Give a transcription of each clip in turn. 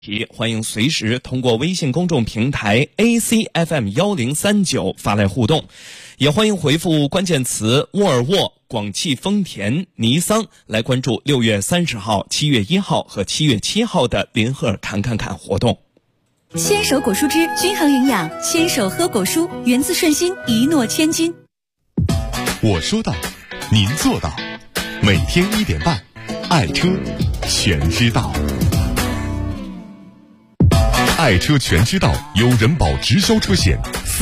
欢迎随时通过微信公众平台 ACFM1039 发来互动，也欢迎回复关键词沃尔沃、广汽丰田、尼桑来关注6月30号、7月1号和7月7号的林赫侃侃侃活动。 牵手果蔬汁均衡营养，牵手喝果蔬，源自顺心，一诺千金。 我说到，您做到，每天1点半，爱车全知道。爱车全知道由人保直销车险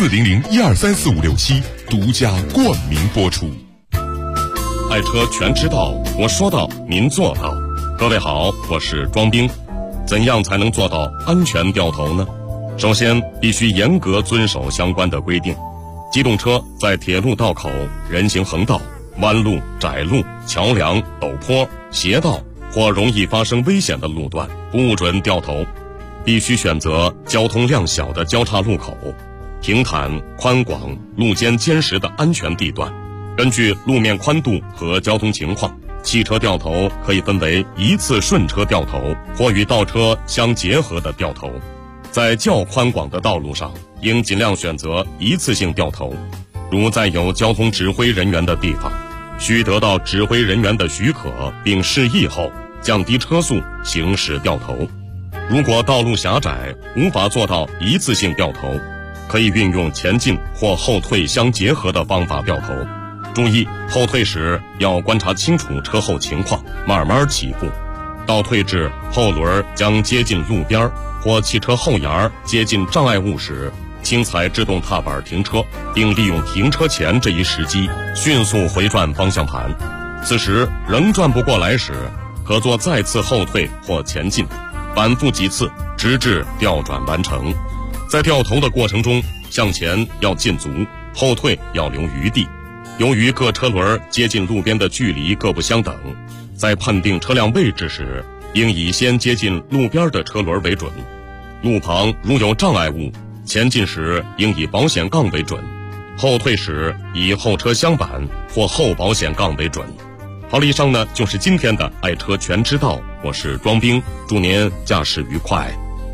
400123456独家冠名播出。 爱车全知道，我说到，您做到。各位好，我是庄兵。怎样才能做到安全掉头呢？首先，必须严格遵守相关的规定。机动车在铁路道口、人行横道、弯路、窄路、桥梁、陡坡、斜道或容易发生危险的路段，不准掉头。必须选择交通量小的交叉路口、平坦、宽广、路肩坚实的安全地段。根据路面宽度和交通情况，汽车掉头可以分为一次顺车掉头或与倒车相结合的掉头。在较宽广的道路上，应尽量选择一次性掉头。如在有交通指挥人员的地方，需得到指挥人员的许可并示意后，降低车速行驶掉头。如果道路狭窄，无法做到一次性掉头，可以运用前进或后退相结合的方法掉头。注意，后退时要观察清楚车后情况，慢慢起步。倒退至后轮将接近路边或汽车后沿接近障碍物时，轻踩制动踏板停车，并利用停车前这一时机迅速回转方向盘。此时仍转不过来时，可做再次后退或前进，反复几次，直至调转完成。在掉头的过程中，向前要进足，后退要留余地。由于各车轮接近路边的距离各不相等，在判定车辆位置时，应以先接近路边的车轮为准。路旁如有障碍物，前进时应以保险杠为准，后退时以后车厢板或后保险杠为准。好了，以上呢就是今天的爱车全知道，我是庄兵，祝您驾驶愉快。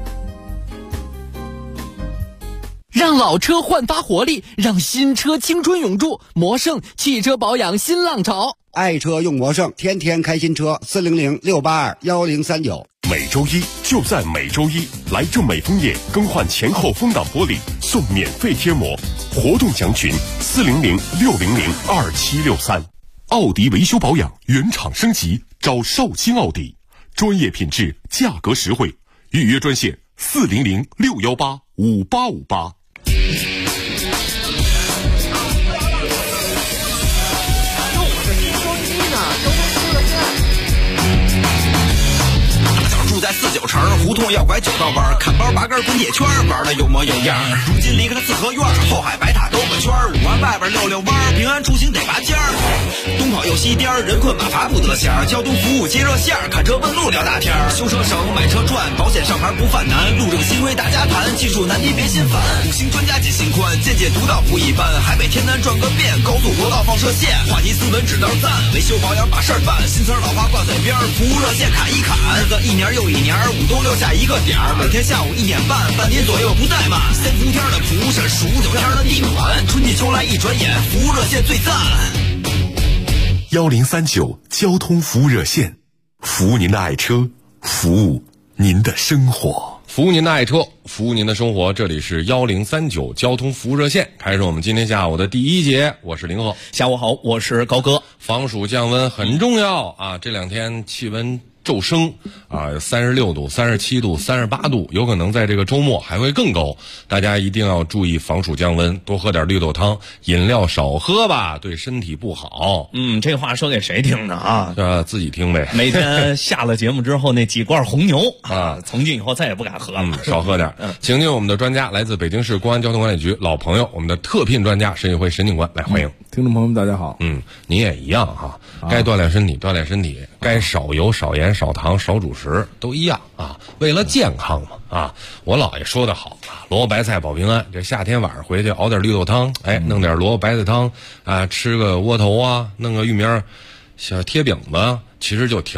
让老车焕发活力，让新车青春永驻。魔胜汽车保养新浪潮， 爱车用魔胜，天天开新车。400-682-1039。 每周一就在每周一，来正美枫叶更换前后风挡玻璃，送免费贴膜。活动详询400-600-2763。奥迪维修保养原厂升级，找绍兴奥迪，专业品质，价格实惠。预约专线400-618-5858。 住在49城，胡同要拐9道弯，看包8根滚铁圈，玩的有模有样。如今离开了四合院，后海白塔兜个圈，5环外边溜溜弯，平安出行得拔尖儿。东跑右西颠，人困马乏不得闲。交通服务接热线，看车问路聊大天。修车省，买车赚，保险上牌不犯难。路政新规大家谈，技术难题别心烦。5星专家解心宽，见解独到不一般。海北天南转个遍，高速国道放射线，话题斯文指道赞，维修保养把事儿办。新词老话挂嘴边，服务热线砍一砍。日子一年又一年，5东6下一个点儿，每天下午1点半，半年左右不怠慢。3伏天的蒲是数9天的地暖，春季秋来一转眼，服务热线最赞。 1039交通服务热线，服务您的爱车，服务您的生活， 服务您的爱车，服务您的生活。这里是1039交通服务热线，开始我们今天下午的第一节。我是林鹤， 下午好，我是高哥。 防暑降温很重要啊！这2天气温骤升啊，36度、37度、38度，有可能在这个周末还会更高。大家一定要注意防暑降温，多喝点绿豆汤，饮料少喝吧，对身体不好。 这话说给谁听呢啊？ 自己听呗。 每天下了节目之后，那几罐红牛啊，从今以后再也不敢喝了。 少喝点。请进我们的专家，来自北京市公安交通管理局老朋友，我们的特聘专家沈宇辉沈警官，来欢迎。 听众朋友们大家好。 你也一样哈，该锻炼身体锻炼身体，该少油少盐少糖少主食都一样啊，为了健康嘛啊！我姥爷说的好啊，萝卜白菜保平安。这夏天晚上回去熬点绿豆汤，弄点萝卜白菜汤啊，吃个窝头啊，弄个玉米小贴饼子，其实就挺好。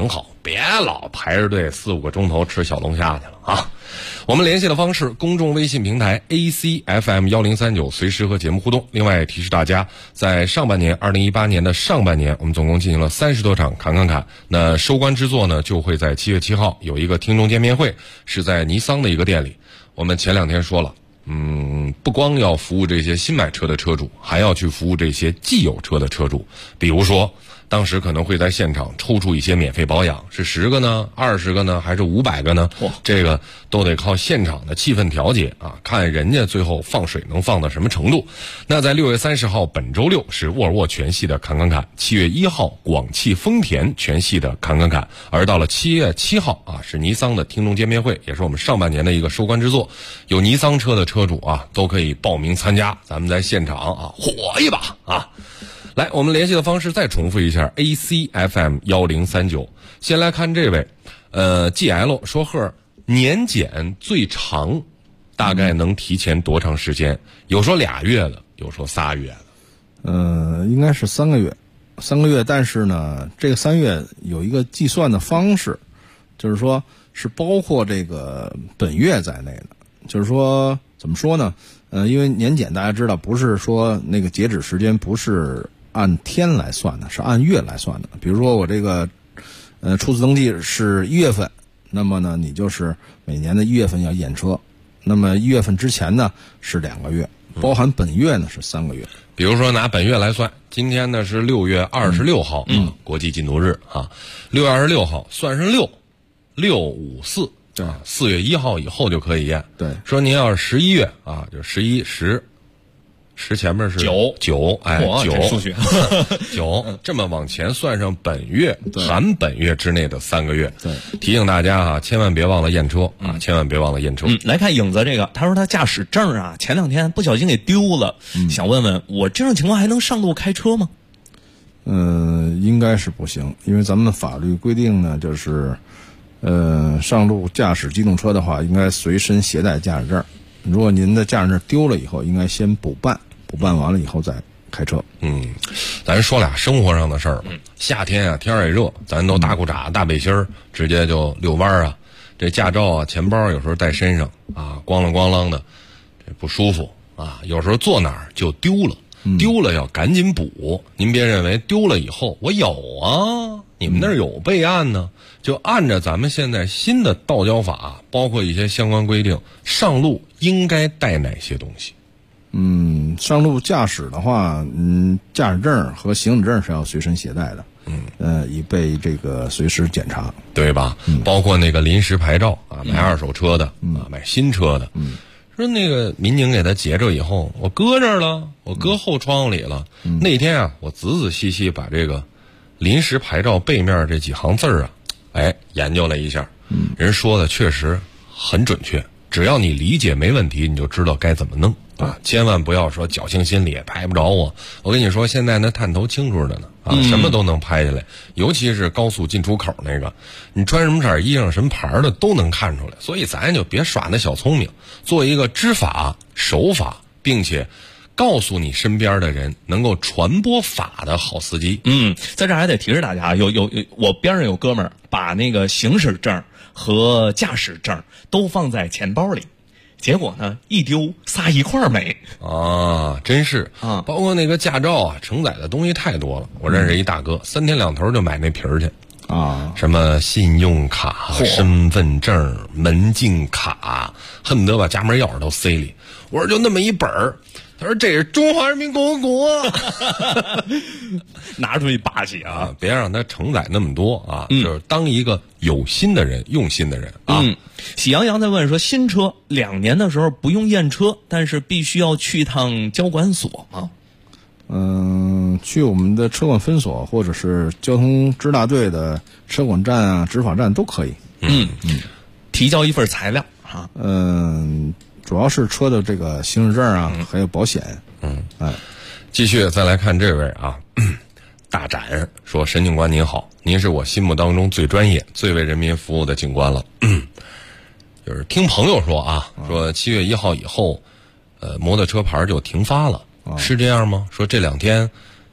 别老排着队4-5个钟头吃小龙虾去了啊！我们联系的方式：公众微信平台 ACFM1039，随时和节目互动。另外提示大家，在上半年2018年的上半年，我们总共进行了30多场侃侃侃。那收官之作呢，就会在7月7号有一个听众见面会，是在尼桑的一个店里。我们前2天说了，不光要服务这些新买车的车主，还要去服务这些既有车的车主。比如说，当时可能会在现场抽出一些免费保养，是10个呢、20个呢，还是500个呢？这个都得靠现场的气氛调节啊，看人家最后放水能放到什么程度。那在6月30号本周六是沃尔沃全系的侃侃侃，7月1号广汽丰田全系的侃侃侃，而到了7月7号啊，是尼桑的听众见面会，也是我们上半年的一个收官之作。有尼桑车的车主啊，都可以报名参加，咱们在现场啊火一把啊！来，我们联系的方式再重复一下 ACFM1039。先来看这位GL 说贺年检最长大概能提前多长时间？有说2月的，有说3月的。 应该是3个月，3个月。但是呢，这个3月有一个计算的方式，就是说是包括这个本月在内的。就是说怎么说呢？因为年检大家知道，不是说那个截止时间不是按天来算的，是按月来算的。比如说我这个初次登记是1月份，那么呢你就是每年的1月份要验车，那么1月份之前呢是2个月，包含本月呢是3个月。 比如说拿本月来算，今天呢是6月26号国际禁毒日啊，6月26号算上654，对，4月1号以后就可以验。 对，说您要是11月啊，就11、10前面是9，哎，9 数学 9，这么往前算上本月含本月之内的3个月。 对， 提醒大家啊，千万别忘了验车啊，千万别忘了验车。 来看影子这个，他说他驾驶证啊，前2天不小心给丢了，想问问我这种情况还能上路开车吗？ 应该是不行，因为咱们法律规定呢，就是上路驾驶机动车的话，应该随身携带驾驶证。如果您的驾驶证丢了以后，应该先补办完了以后再开车。 咱说俩生活上的事儿吧。夏天啊，天儿也热，咱都大裤衩、大背心儿，直接就遛弯儿啊。这驾照啊、钱包有时候带身上啊，咣啷咣啷的，这不舒服啊。有时候坐哪儿就丢了，丢了要赶紧补。您别认为丢了以后我有啊，你们那儿有备案呢。就按照咱们现在新的道交法，包括一些相关规定，上路应该带哪些东西？ 上路驾驶的话，驾驶证和行驶证是要随身携带的，以备这个随时检查， 对吧？包括那个临时牌照啊，买2手车的买新车的，说那个民警给他截着以后，我搁这儿了，我搁后窗户里了。那天啊，我仔仔细细把这个临时牌照背面这几行字啊，研究了一下，人说的确实很准确，只要你理解没问题，你就知道该怎么弄啊！千万不要说侥幸心理拍不着我。我跟你说，现在那探头清楚着呢啊，什么都能拍下来，尤其是高速进出口那个，你穿什么色衣裳、什么牌的都能看出来。所以咱就别耍那小聪明，做一个知法守法，并且告诉你身边的人能够传播法的好司机。 在这儿还得提示大家，有我边上有哥们儿把那个行驶证和驾驶证都放在钱包里，结果呢一丢仨一块儿没啊！真是啊，包括那个驾照啊，承载的东西太多了。我认识一大哥，3天2头就买那皮儿去啊，什么信用卡、身份证、门禁卡，恨不得把家门钥匙都塞里。我说就那么一本儿。他说这是中华人民共和国拿出去霸气啊， 别让他承载那么多啊，就是当一个有心的人、用心的人啊。 喜羊羊在问说，新车2年的时候不用验车，但是必须要去趟交管所吗？ 去我们的车管分所或者是交通支大队的车管站啊、执法站都可以。 提交一份材料啊。 主要是车的这个行驶证啊，还有保险。 继续再来看这位啊，大展说：“沈警官您好，您是我心目当中最专业、最为人民服务的警官了。就是听朋友说啊，说7月1号以后，摩托车牌就停发了，是这样吗？说这2天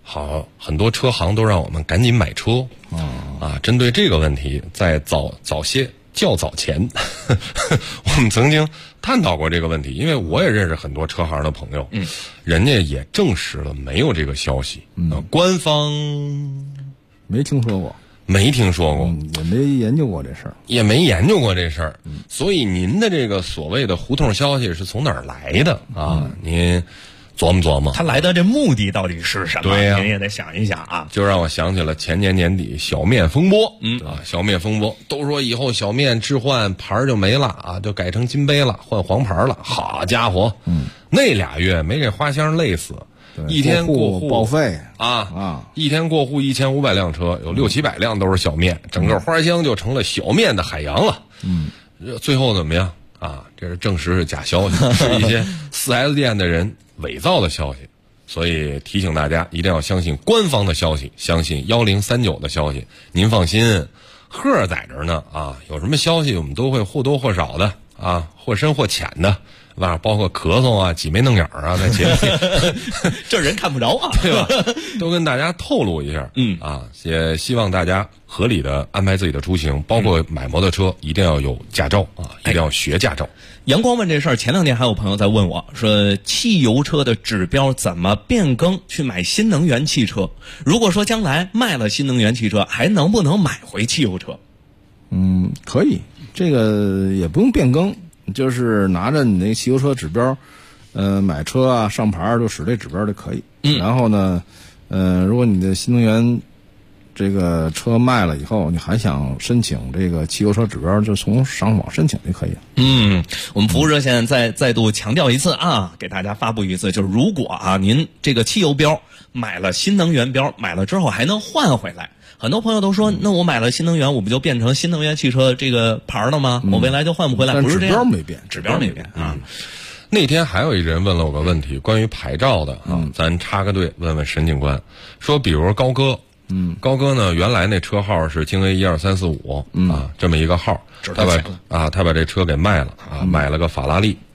好，很多车行都让我们赶紧买车。针对这个问题，在较早前，我们曾经探讨过这个问题，因为我也认识很多车行的朋友，人家也证实了没有这个消息。官方没听说过， 也没研究过这事儿， 所以您的这个所谓的胡同消息是从哪儿来的啊？您琢磨琢磨， 他来的这目的到底是什么？ 对呀， 您也得想一想啊。 就让我想起了前年年底小面风波，小面风波都说以后小面置换牌就没了啊，就改成金杯了，换黄牌了。好家伙，那俩月没给花香累死，一天过户报废一天过户1500辆车，有600-700辆都是小面，整个花乡就成了小面的海洋了。最后怎么样啊？这是证实是假消息，是一些 4S 店的人伪造的消息，所以提醒大家一定要相信官方的消息，相信1039的消息。您放心，鹤在这儿呢啊，有什么消息我们都会或多或少的啊，或深或浅的，是吧？包括咳嗽啊、挤眉弄眼啊，在节目里这人看不着啊， 对吧？都跟大家透露一下。也希望大家合理的安排自己的出行，包括买摩托车一定要有驾照啊，一定要学驾照。 阳光问这事儿，前2天还有朋友在问我说，汽油车的指标怎么变更去买新能源汽车？如果说将来卖了新能源汽车，还能不能买回汽油车？ 可以，这个也不用变更，就是拿着你那个汽油车指标，买车啊上牌就使这指标就可以。然后呢，如果你的新能源这个车卖了以后，你还想申请这个汽油车指标，就从上网申请就可以了。 我们服务热线再度强调一次啊，给大家发布一次，就是如果啊您这个汽油标买了新能源标，买了之后还能换回来。很多朋友都说，那我买了新能源，我不就变成新能源汽车这个牌了吗？我未来就换不回来？不是这样，指标没变啊。 那天还有一人问了我个问题，关于牌照的啊，咱插个队问问沈警官，说比如高哥。高哥呢，原来那车号是京 A 12345啊，这么一个号，他把这车给卖了啊，买了个法拉利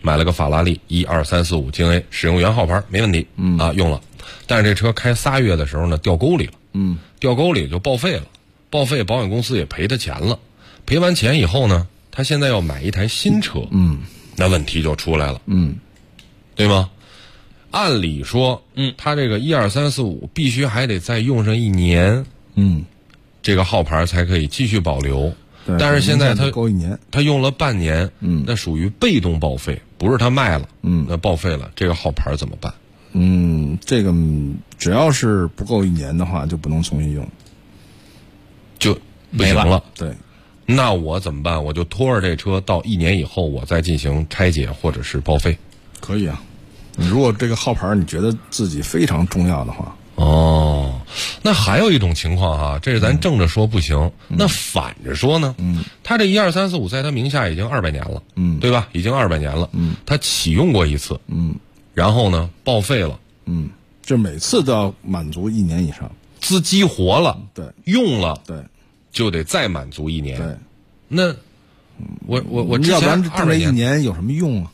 12345京 A， 使用原号牌没问题啊，用了，但是这车开3月的时候呢，掉沟里了，掉沟里就报废了，报废保险公司也赔他钱了，赔完钱以后呢，他现在要买一台新车，那问题就出来了，对吗？按理说，他这个12345必须还得再用上1年，这个号牌才可以继续保留。但是现在他够1年， 他用了半年，那属于被动报废，不是他卖了，那报废了，这个号牌怎么办？ 这个只要是不够1年的话，就不能重新用， 就不行了。 对， 那我怎么办？我就拖着这车到1年以后，我再进行拆解或者是报废。 可以啊。如果这个号牌你觉得自己非常重要的话， 那还有一种情况哈，这是咱正着说不行，那反着说呢？他这12345在他名下已经200年了，对吧？已经200年了，他启用过一次，然后呢报废了， 这每次都要满足1年以上， 资激活了， 对， 用了， 对， 就得再满足1年， 对， 那我之前要不然这 1 年有什么用啊？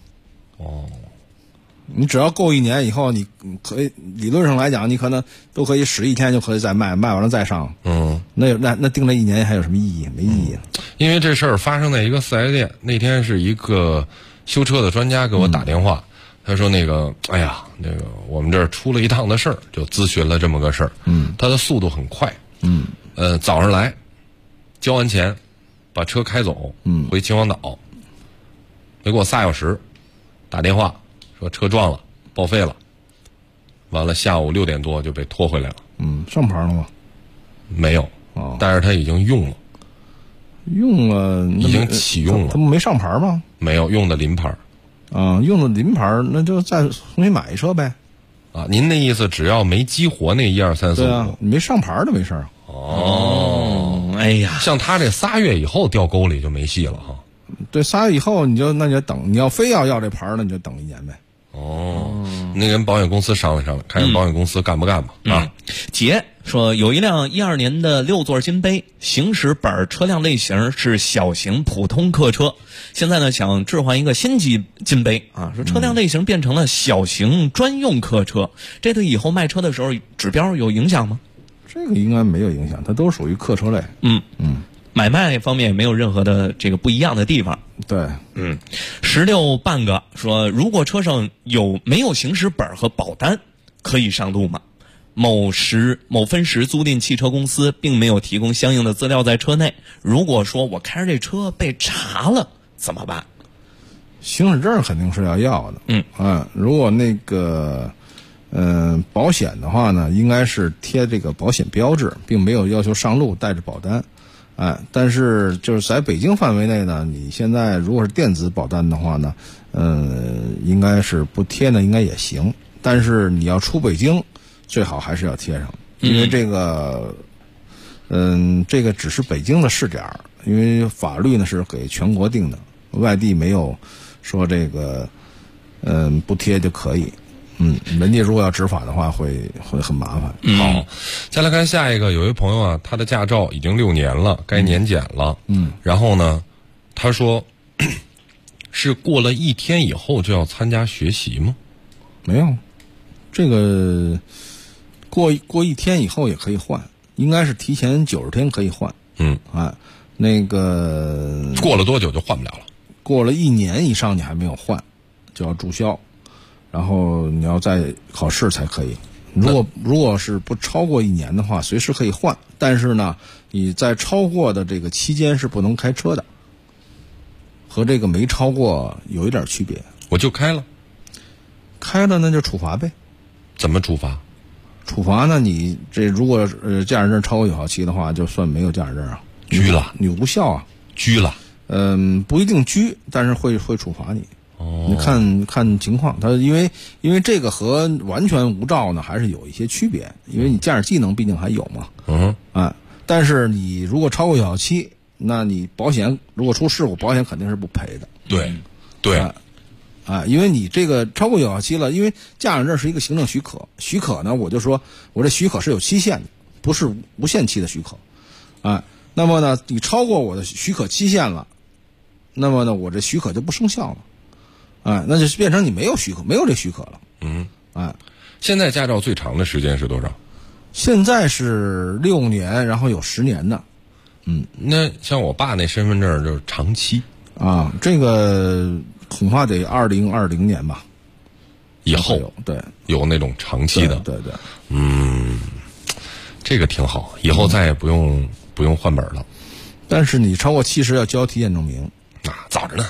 你只要够1年以后，你可以理论上来讲，你可能都可以使1天就可以再卖，卖完了再上。那定这1年还有什么意义？没意义。 因为这事儿发生在一个4S店，那天是一个修车的专家给我打电话，他说哎呀，我们这儿出了一趟的事儿，就咨询了这么个事儿。他的速度很快。早上来，交完钱，把车开走，回秦皇岛，没过3小时，打电话。说车撞了，报废了，完了下午6点多就被拖回来了。 上牌了吗？ 没有，但是他已经用了，已经启用了。 他们没上牌吗？ 没有，用的临牌。 用的临牌，那就再重新买一车呗。 您那意思只要没激活那12345， 对啊，你没上牌的没事儿。 哎呀， 像他这3月以后掉沟里就没戏了哈。 对，3月以后你就等，你要非要这牌呢，你就等1年呗。 那跟保险公司商量商量，看看保险公司干不干吧。 杰说有一辆12年的6座金杯，行驶本车辆类型是小型普通客车，现在呢想置换一个新级金杯啊，说车辆类型变成了小型专用客车，这对以后卖车的时候指标有影响吗？ 这个应该没有影响，它都属于客车类。 买卖方面也没有任何的这个不一样的地方。 对 ，16半个说，如果车上没有行驶本和保单，可以上路吗？某分时租赁汽车公司并没有提供相应的资料在车内。如果说我开着这车被查了怎么办？ 行驶证肯定是要的。如果那个保险的话呢，应该是贴这个保险标志，并没有要求上路带着保单。但是就是在北京范围内呢，你现在如果是电子保单的话呢，应该是不贴呢，应该也行。但是你要出北京，最好还是要贴上，因为这个，这个只是北京的试点，因为法律呢是给全国定的，外地没有说这个，不贴就可以。人家如果要执法的话，会很麻烦。 好，再来看下一个，有一朋友啊，他的驾照已经6年了，该年检了。然后呢，他说是过了1天以后就要参加学习吗？ 没有，这个过1天以后也可以换，应该是提前90天可以换。那个过了多久就换不了了？ 过了1年以上你还没有换，就要注销。然后你要再考试才可以。如果是不超过1年的话，随时可以换。但是呢，你在超过的这个期间是不能开车的，和这个没超过有一点区别。 我就开了那就处罚呗。 怎么处罚？ 处罚呢？你这如果驾驶证超过有效期的话，就算没有驾驶证啊， 拘了， 你无效啊， 拘了。 不一定拘，但是会处罚你。你看情况，它因为这个和完全无照呢还是有一些区别，因为你驾驶技能毕竟还有嘛。但是你如果超过有效期，那你保险如果出事故，保险肯定是不赔的。 对， 因为你这个超过有效期了，因为驾驶证是一个行政许可呢，我就说我这许可是有期限的，不是无限期的许可。那么呢，你超过我的许可期限了，那么呢，我这许可就不生效了。那就变成你没有这许可了。 现在驾照最长的时间是多少？ 现在是6年，然后有10年的。 那像我爸那身份证就是长期这个恐怕得2020年吧， 以后有那种长期的。 对， 这个挺好，以后再也不用换本了。 但是你超过70要交体检证明。 早着呢。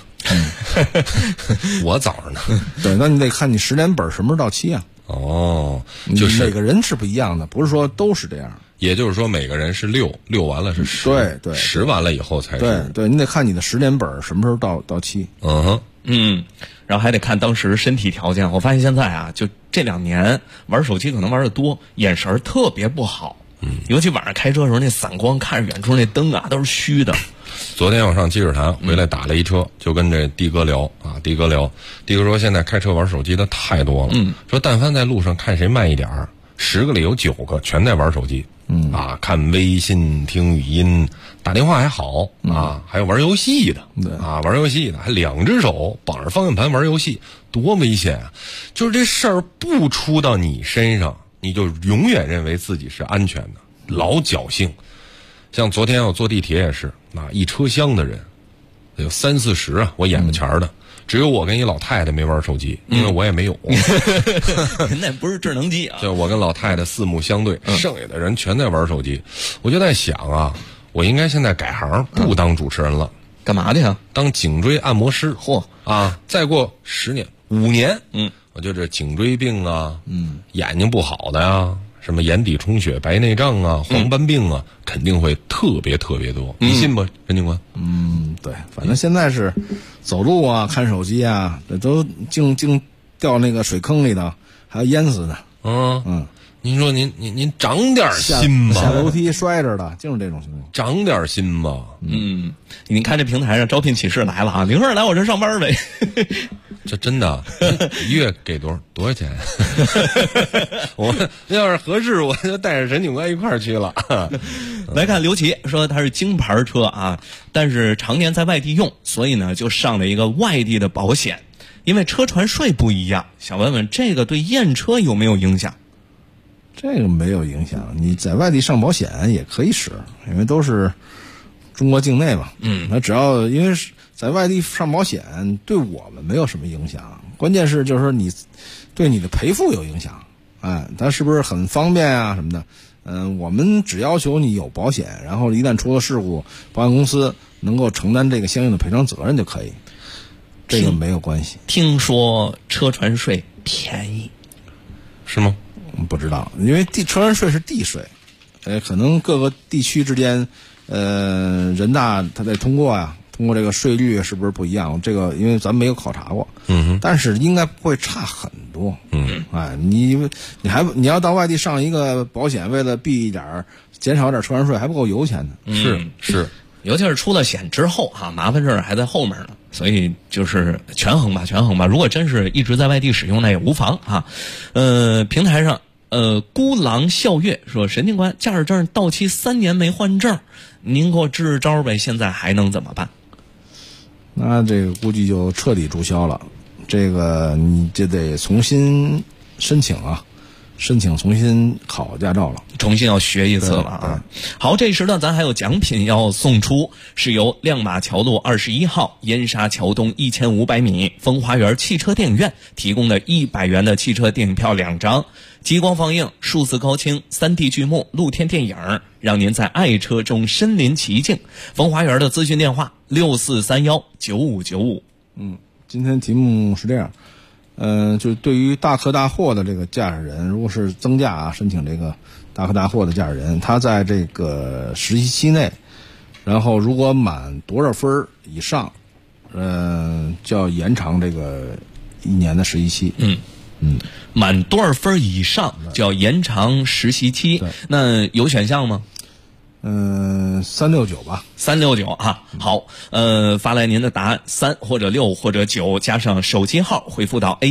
我早着呢。 对，那你得看你10年本什么时候到期啊？ 就是每个人是不一样的，不是说都是这样。 也就是说，每个人是6完了是10， 对 ，10完了以后才是。 对，你得看你的10年本什么时候到期。 然后还得看当时身体条件。我发现现在啊，就这2年玩手机可能玩的多，眼神特别不好。尤其晚上开车的时候，那散光看着远处那灯啊都是虚的。 昨天我上积水潭回来打了一车，就跟这的哥聊，的哥说现在开车玩手机的太多了，说但凡在路上看谁慢一点，10个里有9个全在玩手机，看微信、听语音、打电话还好还有玩游戏的，玩游戏的还2只手绑着方向盘玩游戏，多危险啊！就是这事儿不出到你身上，你就永远认为自己是安全的，老侥幸。像昨天我坐地铁也是，一车厢的人，有30-40我眼巴前的，只有我跟一老太太没玩手机，因为我也没有。 那不是智能机啊！ 就我跟老太太四目相对，剩下的人全在玩手机。我就在想我应该现在改行，不当主持人了。 干嘛的呀？ 当颈椎按摩师。再过10年、5年，我就这颈椎病眼睛不好的呀。什么眼底充血、白内障黄斑病肯定会特别特别多，你信不，任警官？ 对，反正现在是走路看手机这都净掉那个水坑里头，还要淹死的。 您说您长点心吧， 下楼梯摔着的，就是这种情况。 长点心吧。 您看这平台上招聘启事来了，0儿来我这上班呗。 这真的，一月给多少钱？我要是合适，我就带着沈警官一块儿去了。 来看刘琦说他是京牌车啊，但是常年在外地用，所以呢就上了一个外地的保险。因为车船税不一样，想问问这个对验车有没有影响？ 这个没有影响，你在外地上保险也可以使，因为都是中国境内嘛。那只要因为在外地上保险，对我们没有什么影响，关键是就是说你对你的赔付有影响，它是不是很方便啊什么的？我们只要求你有保险，然后一旦出了事故，保险公司能够承担这个相应的赔偿责任就可以。这个没有关系。 听说车船税便宜， 是吗？ 不知道，因为车船税是地税，可能各个地区之间，人大他得通过这个税率是不是不一样？这个因为咱们没有考察过，但是应该不会差很多。你要到外地上一个保险，为了避一点减少点车船税，还不够油钱呢。 是。 尤其是出了险之后麻烦事儿还在后面呢，所以就是权衡吧。如果真是一直在外地使用，那也无妨啊。平台上孤狼笑月说，沈警官，驾驶证到期3年没换证，您给我支支招呗，现在还能怎么办？ 那这个估计就彻底注销了，这个你就得重新申请重新考驾照了， 重新要学一次了啊！好，这时呢，咱还有奖品要送出，是由亮马桥路21号燕莎桥东1500米风花园汽车电影院提供的100元的汽车电影票2张，激光放映、数字高清、3D 剧目、露天电影，让您在爱车中身临其境。风花园的咨询电话64319595。 今天题目是这样。就对于大客大货的这个驾驶人，如果是增驾申请这个大客大货的驾驶人，他在这个实习期内，然后如果满多少分以上，就要延长这个1年的实习期。 满多少分以上就要延长实习期。那有选项吗 ？369吧 ，369啊。好，发来您的答案3或者6或者9，加上手机号回复到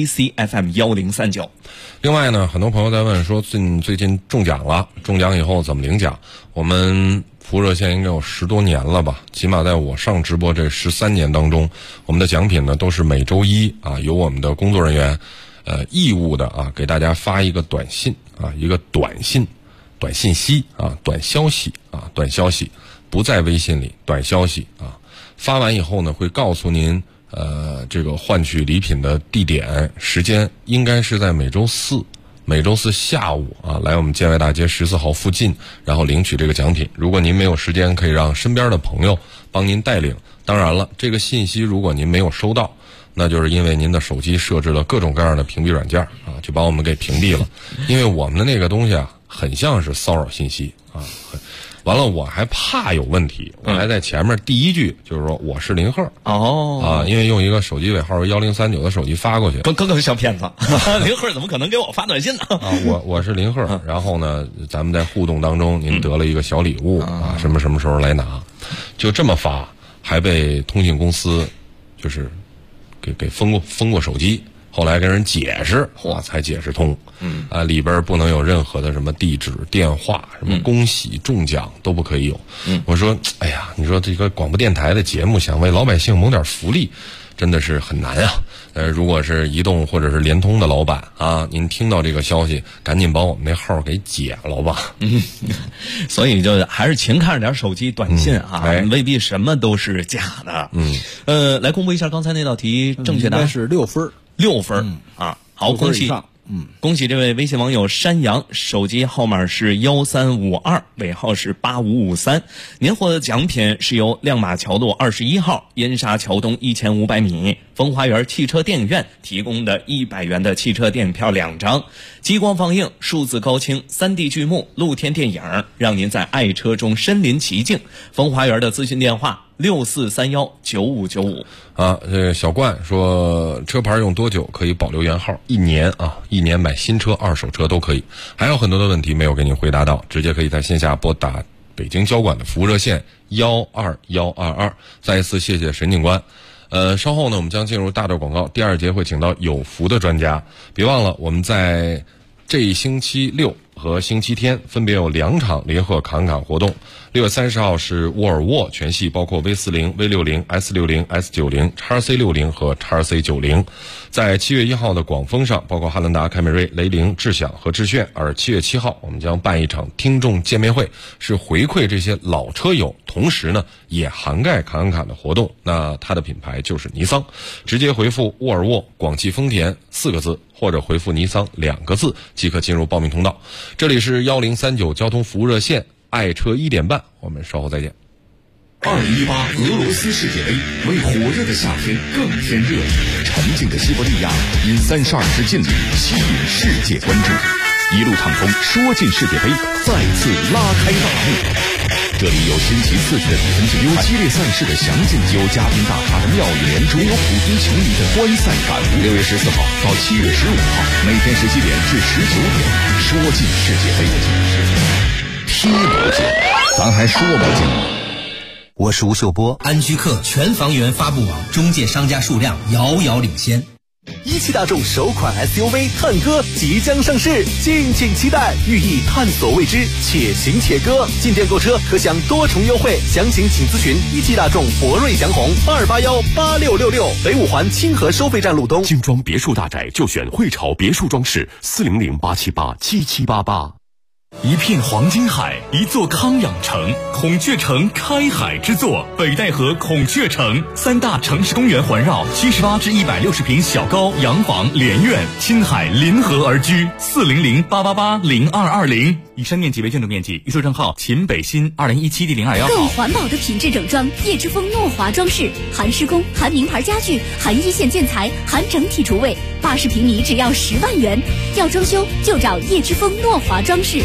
ACFM1039。 另外呢，很多朋友在问说，最近中奖了，中奖以后怎么领奖？我们服务热线应该有10多年了吧，起码在我上直播这13年当中，我们的奖品呢都是每周一由我们的工作人员义务的给大家发一个短信一个短信息短消息不在微信里，短消息发完以后呢，会告诉您这个换取礼品的地点时间，应该是在每周四下午来我们建外大街14号附近，然后领取这个奖品。如果您没有时间，可以让身边的朋友帮您带领。当然了，这个信息如果您没有收到，那就是因为您的手机设置了各种各样的屏蔽软件就把我们给屏蔽了。因为我们的那个东西很像是骚扰信息完了我还怕有问题，我还在前面第一句就是说我是林鹤因为用一个手机尾号1039的手机发过去， 更小骗子林鹤怎么可能给我发短信呢我是林鹤然后呢咱们在互动当中您得了一个小礼物什么时候来拿，就这么发，还被通信公司就是给封过手机，后来跟人解释才解释通里边不能有任何的什么地址电话，什么恭喜中奖都不可以有我说哎呀，你说这个广播电台的节目想为老百姓谋点福利真的是很难如果是移动或者是联通的老板您听到这个消息赶紧把我们那号给解了吧所以就还是勤看着点手机短信未必什么都是假的来公布一下刚才那道题正确答案应该是 6分好，恭喜恭喜这位微信网友山羊，手机号码是1352，尾号是8553。您获得奖品是由亮马桥路21号燕莎桥东1500米风花园汽车电影院提供的100元的汽车电影票2张，激光放映、数字高清、3D 剧目、露天电影，让您在爱车中身临其境。风花园的咨询电话64319595。 这个小冠说车牌用多久可以保留原号？1年1年买新车、二手车都可以。还有很多的问题没有给您回答到，直接可以在线下拨打北京交管的服务热线12122。再一次谢谢沈警官。 稍后呢，我们将进入大段广告，第2节会请到有福的专家。别忘了，我们在这一星期六和星期天分别有2场联合侃侃活动。6月30号是沃尔沃全系，包括 V40、V60、S60、S90、XC60和 XC90。在7月1号的广丰上，包括汉兰达、凯美瑞、雷凌、智享和致炫。而7月7号，我们将办一场听众见面会，是回馈这些老车友，同时呢也涵盖侃侃的活动。那它的品牌就是尼桑，直接回复沃尔沃、广汽丰田4个字，或者回复尼桑2个字，即可进入报名通道。这里是1039交通服务热线，爱车1点半，我们稍后再见。 2018俄罗斯世界杯为火热的夏天更添热，沉静的西伯利亚因32支劲旅吸引世界关注，一路畅通说进世界杯再次拉开大幕。这里有新奇刺激的比分之有激烈赛事的详尽，有嘉宾大咖的妙语连珠，有普通球迷的观赛感悟。6月14号到7月15号，每天17点至19点，说进世界杯，踢不进，咱还说不进。 我是吴秀波，安居客全房源发布网中介商家数量遥遥领先。 一汽大众首款 SUV 探歌即将上市，敬请期待，寓意探索未知，且行且歌。进店购车可享多重优惠，详情请咨询一汽大众博瑞祥宏2818666，北五环清河收费站路东。 精装别墅大宅就选汇潮别墅装饰，400-878-7788。 一片黄金海，一座康养城，孔雀城开海之作，北戴河孔雀城，3大城市公园环绕，78至160平小高洋房连院，亲海临河而居，400-888-0220。以上面积为建筑面积，预售证号秦北新2017第021号。 更环保的品质整装，叶之峰诺华装饰，含施工，含名牌家具，含一线建材，含整体厨卫，80平米只要10万元。要装修就找叶之峰诺华装饰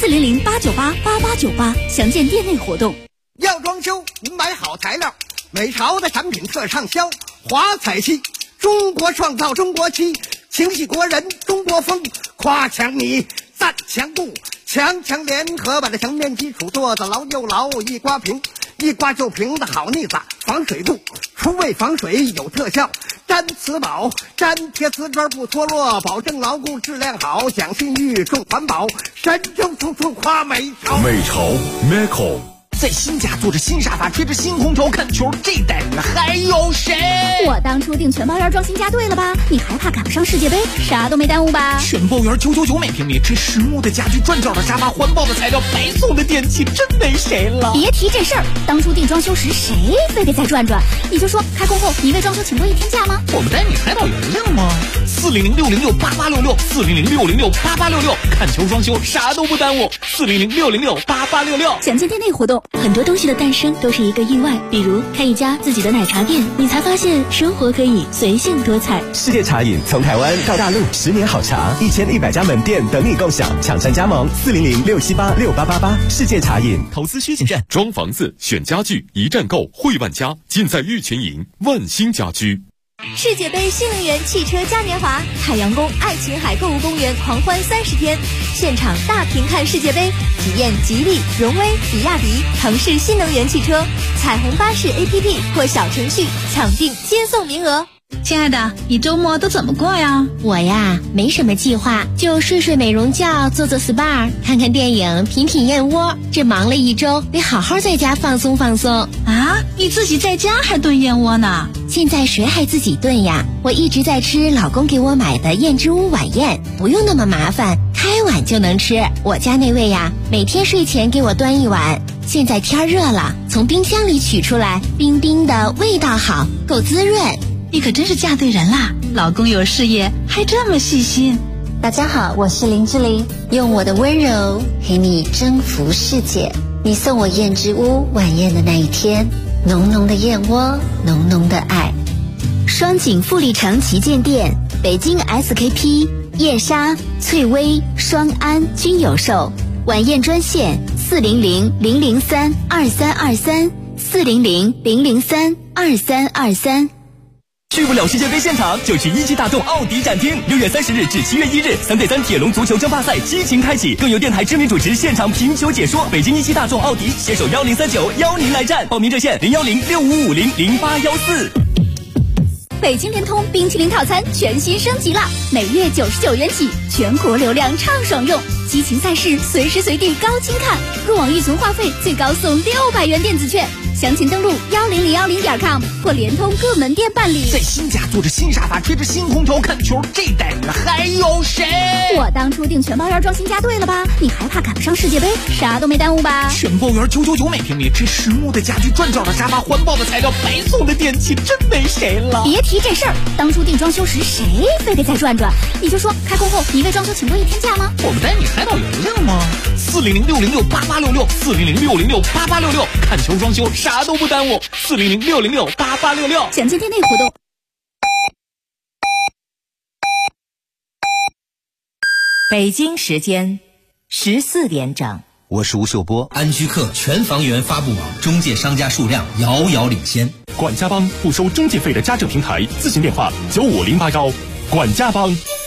，400-898-8898，详见店内活动。 要装修，您买好材料，美潮的产品特畅销，华彩漆，中国创造中国漆，情系国人中国风，夸强你赞强度，强联合把这墙面基础做得牢又牢，一刮平，一刮就平的好腻子，防水度，厨卫防水有特效，粘瓷宝，粘贴瓷砖不脱落，保证牢固质量好，讲信誉重环保，神州处处夸美潮。 美潮 Meco。 在新家坐着新沙发，吹着新空调看球，这待遇还有谁？ 我当初订全包园装新家对了吧？你还怕赶不上世界杯？啥都没耽误吧？ 全包园999每平米，这实木的家具，转角的沙发，环保的材料，白送的电器，真没谁了。 别提这事儿，当初订装修时谁非得再转转？你就说开工后你为装修请过1天假吗？ 我们带你海岛游亮吗？400-606-8866，400-606-8866，看球装修啥都不耽误，400-606-8866。 详见店内活动。很多东西的诞生都是一个意外，比如开一家自己的奶茶店，你才发现生活可以随性多彩。 世界茶饮从台湾到大陆，10年好茶，1100家门店等你共享，抢占加盟400-678-6888。世界茶饮， 投资需谨慎。装房子选家具，一站购汇万家，尽在玉泉营万兴家居。 世界杯新能源汽车嘉年华，海洋宫爱琴海购物公园狂欢30天，现场大屏看世界杯，体验吉利、荣威、比亚迪、腾势新能源汽车，彩虹巴士 APP 或小程序抢订接送名额。 亲爱的，你周末都怎么过呀？ 我呀，没什么计划，就睡睡美容觉，做做 SPA， 看看电影，品品燕窝。这忙了一周，得好好在家放松放松。 啊，你自己在家还炖燕窝呢？ 现在谁还自己炖呀？我一直在吃老公给我买的燕之屋晚宴，不用那么麻烦，开碗就能吃。我家那位呀，每天睡前给我端一碗。现在天热了，从冰箱里取出来，冰冰的，味道好，够滋润。 你可真是嫁对人啦，老公有事业还这么细心。 大家好，我是林志玲，用我的温柔陪你征服世界。你送我燕之屋晚宴的那一天，浓浓的燕窝，浓浓的爱。 双井富力城旗舰店，北京 SKP、夜莎、翠微、双安均有售。晚宴专线400-003-2323，400-003-2323。 去不了世界杯现场，就去一汽大众奥迪展厅。6月30日至7月1日，3对3铁笼足球争霸赛激情开启，更有电台知名主持现场评球解说。北京一汽大众奥迪携手1039邀您来战，报名热线01065500814。 北京联通冰淇淋套餐全新升级了，每月99元起，全国流量畅爽用，激情赛事随时随地高清看，入网预存话费最高送600元电子券。详情登录10010.com 或联通各门店办理。 在新家坐着新沙发，吹着新空调看球，这代人还有谁？ 我当初订全包园装新家对了吧？你还怕赶不上世界杯？啥都没耽误吧？ 全包园999每平米，这实木的家具、转角的沙发、环保的材料、白送的电器，真没谁了。 别提这事儿，当初订装修时谁非得再转转？你就说开工后你为装修请过1天假吗？ 我们带你海岛邮量吗？400-606-8866，400-606-8866，看球装修啥都不耽误。400-606-8866， 详情店内活动。 北京时间14点整。 我是吴秀波。安居客全房源发布网中介商家数量遥遥领先。 管家帮不收中介费的家政平台，咨询电话95081。管家帮。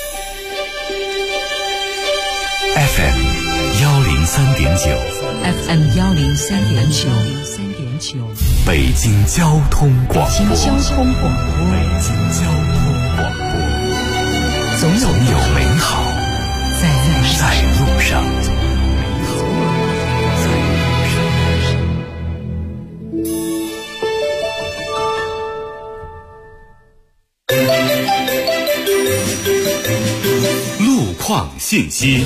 FM 103.9。 FM 103.9。 北京交通广播。 北京交通广播。总有美好在路上。路况信息。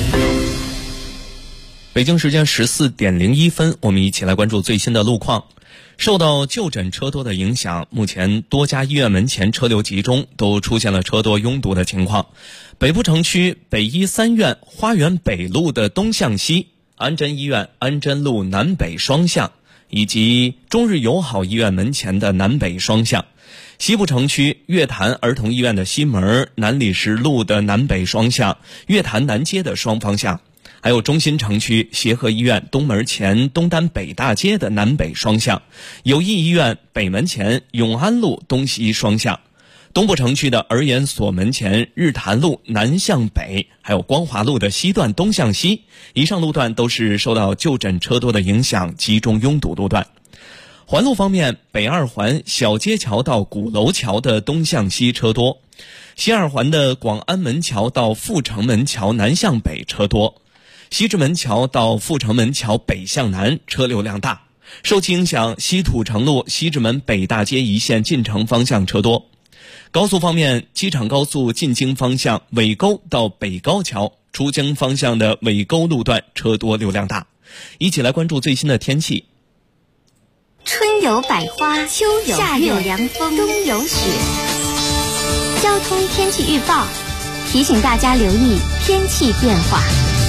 北京时间14点01分，我们一起来关注最新的路况。受到就诊车多的影响，目前多家医院门前车流集中，都出现了车多拥堵的情况。北部城区北医3院花园北路的东向西，安贞医院安贞路南北双向，以及中日友好医院门前的南北双向。西部城区月坛儿童医院的西门南礼士路的南北双向，月坛南街的双方向。还有中心城区协和医院东门前东单北大街的南北双向，友谊医院北门前永安路东西双向，东部城区的儿研所门前日坛路南向北，还有光华路的西段东向西。以上路段都是受到就诊车多的影响，集中拥堵路段。环路方面，北二环小街桥到鼓楼桥的东向西车多，西二环的广安门桥到阜成门桥南向北车多，西直门桥到阜成门桥北向南车流量大。受其影响，西土城路西直门北大街一线进城方向车多。高速方面，机场高速进京方向尾沟到北高桥，出京方向的尾沟路段车多流量大。一起来关注最新的天气。 春有百花，秋有夏有凉风，冬有雪。交通天气预报提醒大家留意天气变化。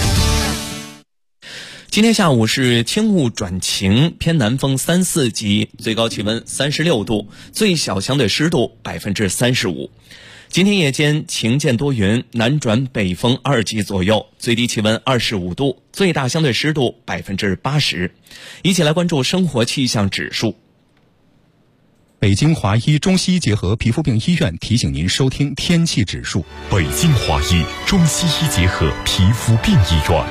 今天下午是轻雾转晴，偏南风3、4级，最高气温36度，最小相对湿度35%。今天夜间晴间多云，南转北风2级左右，最低气温25度，最大相对湿度80%。一起来关注生活气象指数。 北京华医中西医结合皮肤病医院提醒您收听天气指数。北京华医中西医结合皮肤病医院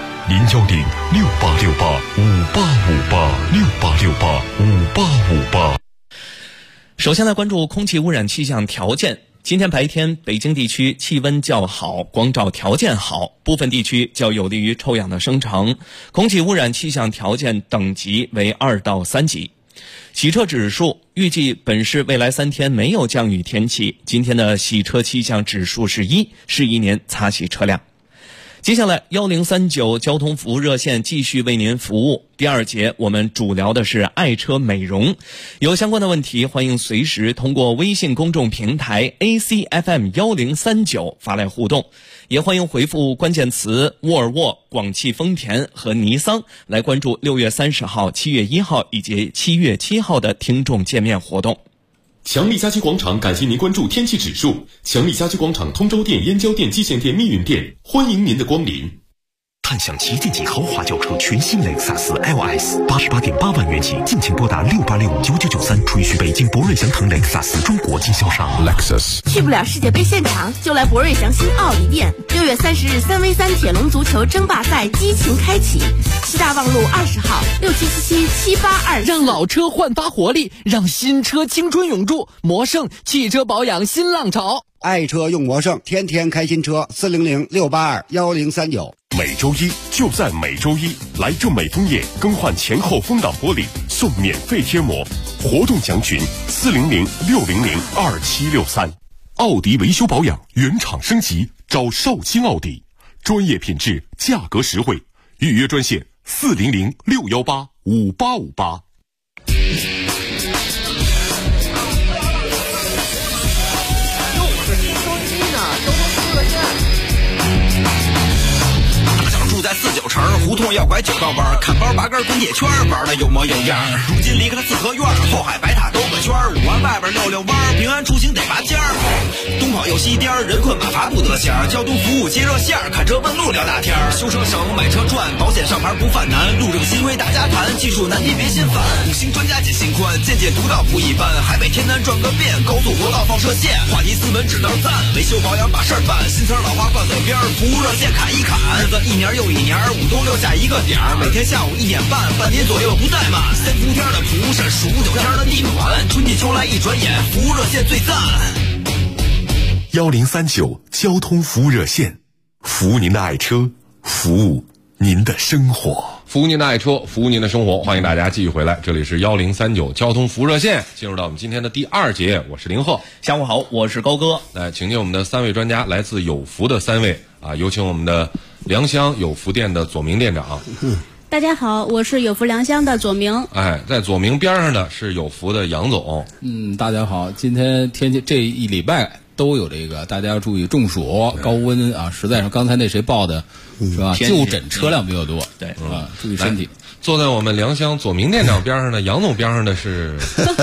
，010-6868-5858，6868-5858。 首先来关注空气污染气象条件。今天白天，北京地区气温较好，光照条件好，部分地区较有利于臭氧的生成，空气污染气象条件等级为2到3级。洗车指数预计本市未来3天没有降雨天气，今天的洗车气象指数是1，适宜您擦洗车辆。接下来1039交通服务热线继续为您服务。第2节我们主聊的是爱车美容，有相关的问题欢迎随时通过微信公众平台 ACFM1039 发来互动，也欢迎回复关键词沃尔沃、广汽丰田和尼桑来关注6月30号、7月1号以及7月7号的听众见面活动。 强力家居广场感谢您关注天气指数。强力家居广场通州店、燕郊店、蓟县店、密云店，欢迎您的光临。 探享旗舰级豪华轿车，全新雷克萨斯 LS，88.8万元起，尽情拨打68659993，垂询北京博瑞祥腾雷克萨斯中国经销商。Lexus。 去不了世界杯现场，就来博瑞祥新奥迪店。6月30日3v3铁笼足球争霸赛激情开启，西大望路20号67777824， 让老车焕发活力，让新车青春永驻。魔盛汽车保养新浪潮， 爱车用魔盛，天天开新车，400-682-1039。 每周一就在每周一，来正美枫叶更换前后风挡玻璃送免费贴膜，活动详询400-600-2763。奥迪维修保养原厂升级，找绍兴奥迪，专业品质，价格实惠，预约专线400-618-5858。 住在49城，胡同要拐9道弯，看包拔根滚铁圈，玩的有模有样。如今离开了四合院，后海白塔兜个圈，5环外边溜弯，平安出行得拔尖儿。东跑又西颠，人困马乏不得闲，交通服务接热线，看车问路聊大天，修车省买车赚，保险上牌不犯难，路政新规大家谈，技术难题别心烦。5星专家解心宽，见解独到不一般，海北天南转个遍，高速国道放射线，话题斯文指道赞，维修保养把事儿办，新词老话挂嘴边，服务热线砍一砍，日子一年又一年，5都留下一个点儿，每天下午1点半，半年左右不怠慢。3伏天的蒲扇，数9天的地暖，春季秋来一转眼，服务热线最赞。 1039交通服务热线，服务您的爱车，服务您的生活， 服务您的爱车，服务您的生活。欢迎大家继续回来，这里是1039交通服务热线，进入到我们今天的第2节，我是林鹤。 下午好，我是高哥。 来，请进我们的3位专家，来自有福的3位啊，有请我们的良乡有福店的左明店长。 大家好，我是有福良乡的左明。 哎，在左明边上的是有福的杨总。 大家好，今天天气这一礼拜都有这个，大家要注意中暑、高温啊！实在是刚才那谁报的，是吧？就诊车辆比较多， 对， 是吧？注意身体。 坐在我们良乡左明店长边上的杨总边上的是，